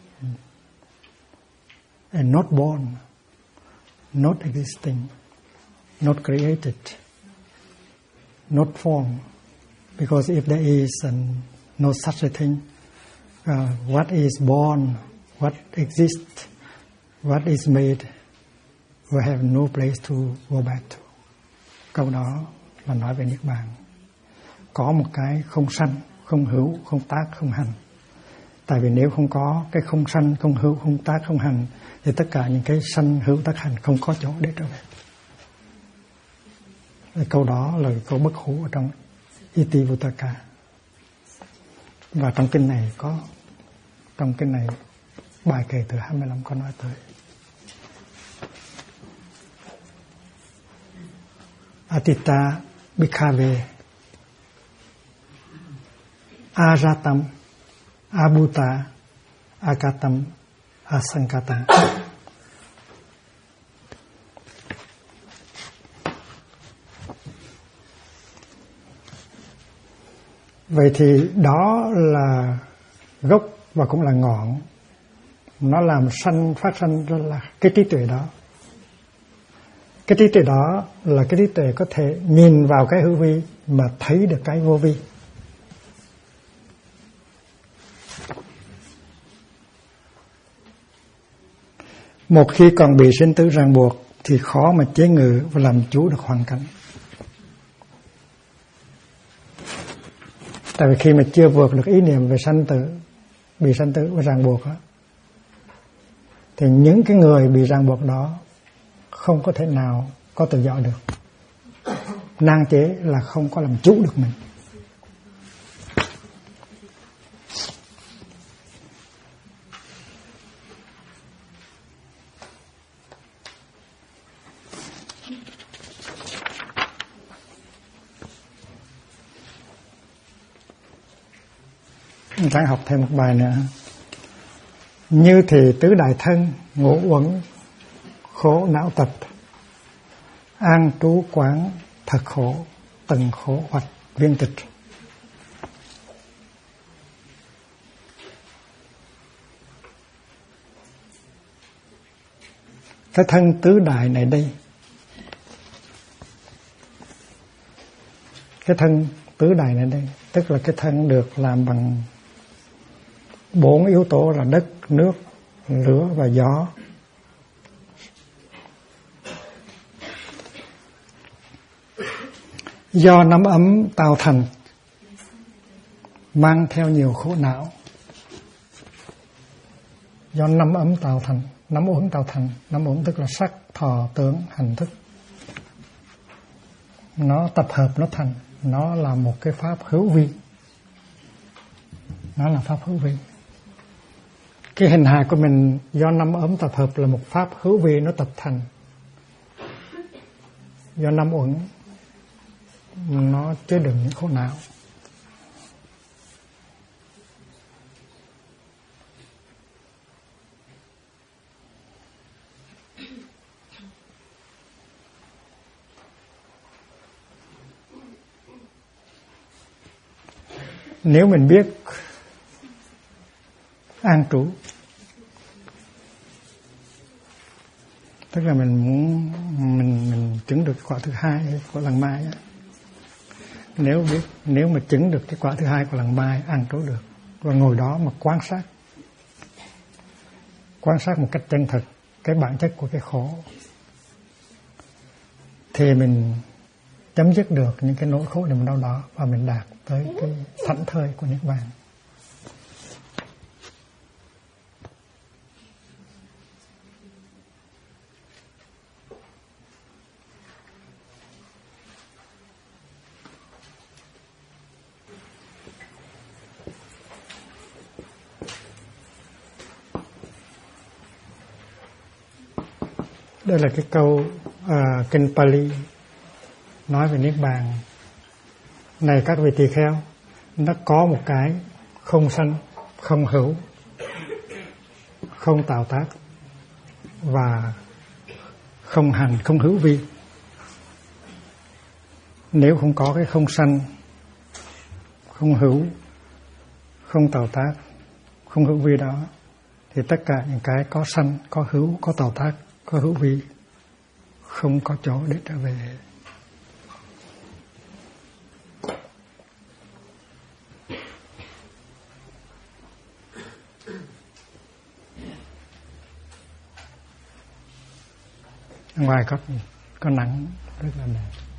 not born, not existing, not created, not formed. Because if there is no such a thing, what is born, what exists, what is made, will have no place to go back to. Câu đó là nói về Niết Bàn. Có một cái không sanh, không hữu, không tác, không hành. Tại vì nếu không có cái không sanh, không hữu, không tác, không hành, thì tất cả những cái sanh, hữu, tác, hành không có chỗ để trở về. Câu đó là câu bất hủ ở trong Itivuttaka. Và trong kinh này bài kệ từ 25 có nói tới. Atita Bhikkave Aratam Abhuta Akatam Asankatam. Vậy thì đó là gốc và cũng là ngọn. Nó làm phát sanh ra là cái trí tuệ đó. Cái trí tuệ đó là cái trí tuệ có thể nhìn vào cái hữu vi mà thấy được cái vô vi. Một khi còn bị sinh tử ràng buộc thì khó mà chế ngự và làm chủ được hoàn cảnh. Tại vì khi mà chưa vượt được ý niệm về sanh tử, bị sanh tử và ràng buộc đó, thì những cái người bị ràng buộc đó không có thể nào có tự do được. Nan chế là không có làm chủ được mình. Ráng học thêm một bài nữa. Như thì tứ đại thân, ngũ uẩn, khổ não tật, an trú quán thật khổ, từng khổ hoạch viên tịch. Cái thân tứ đại này đây, cái thân tứ đại này đây, tức là cái thân được làm bằng 4 yếu tố là đất, nước, lửa và gió. Do nắm ấm tạo thành, mang theo nhiều khổ não. Do nắm ấm tạo thành, năm uẩn tạo thành. Năm uẩn tức là sắc, thọ, tưởng, hành, thức. Nó tập hợp nó thành, nó là một cái pháp hữu vi. Nó là pháp hữu vi. Cái hình hài của mình do năm ấm tập hợp là một pháp hữu vi nó tập thành. Do năm uẩn nó chứa đựng những khổ não. Nếu mình biết an trú, tức là mình muốn mình chứng được quả thứ hai của lần mai. Nếu mà chứng được cái quả thứ hai của lần mai, an trú được và ngồi đó mà quan sát một cách chân thực cái bản chất của cái khổ, thì mình chấm dứt được những cái nỗi khổ niềm đau đó và mình đạt tới cái thảnh thơi của Niết Bàn. Đây là cái câu kinh Pali nói về Niết Bàn. Này các vị tỳ kheo, nó có một cái không sanh, không hữu, không tạo tác và không hành, không hữu vi. Nếu không có cái không sanh, không hữu, không tạo tác, không hữu vi đó, thì tất cả những cái có sanh, có hữu, có tạo tác, có hữu vi không có chỗ để trở về. Ngoài có nắng rất là đẹp.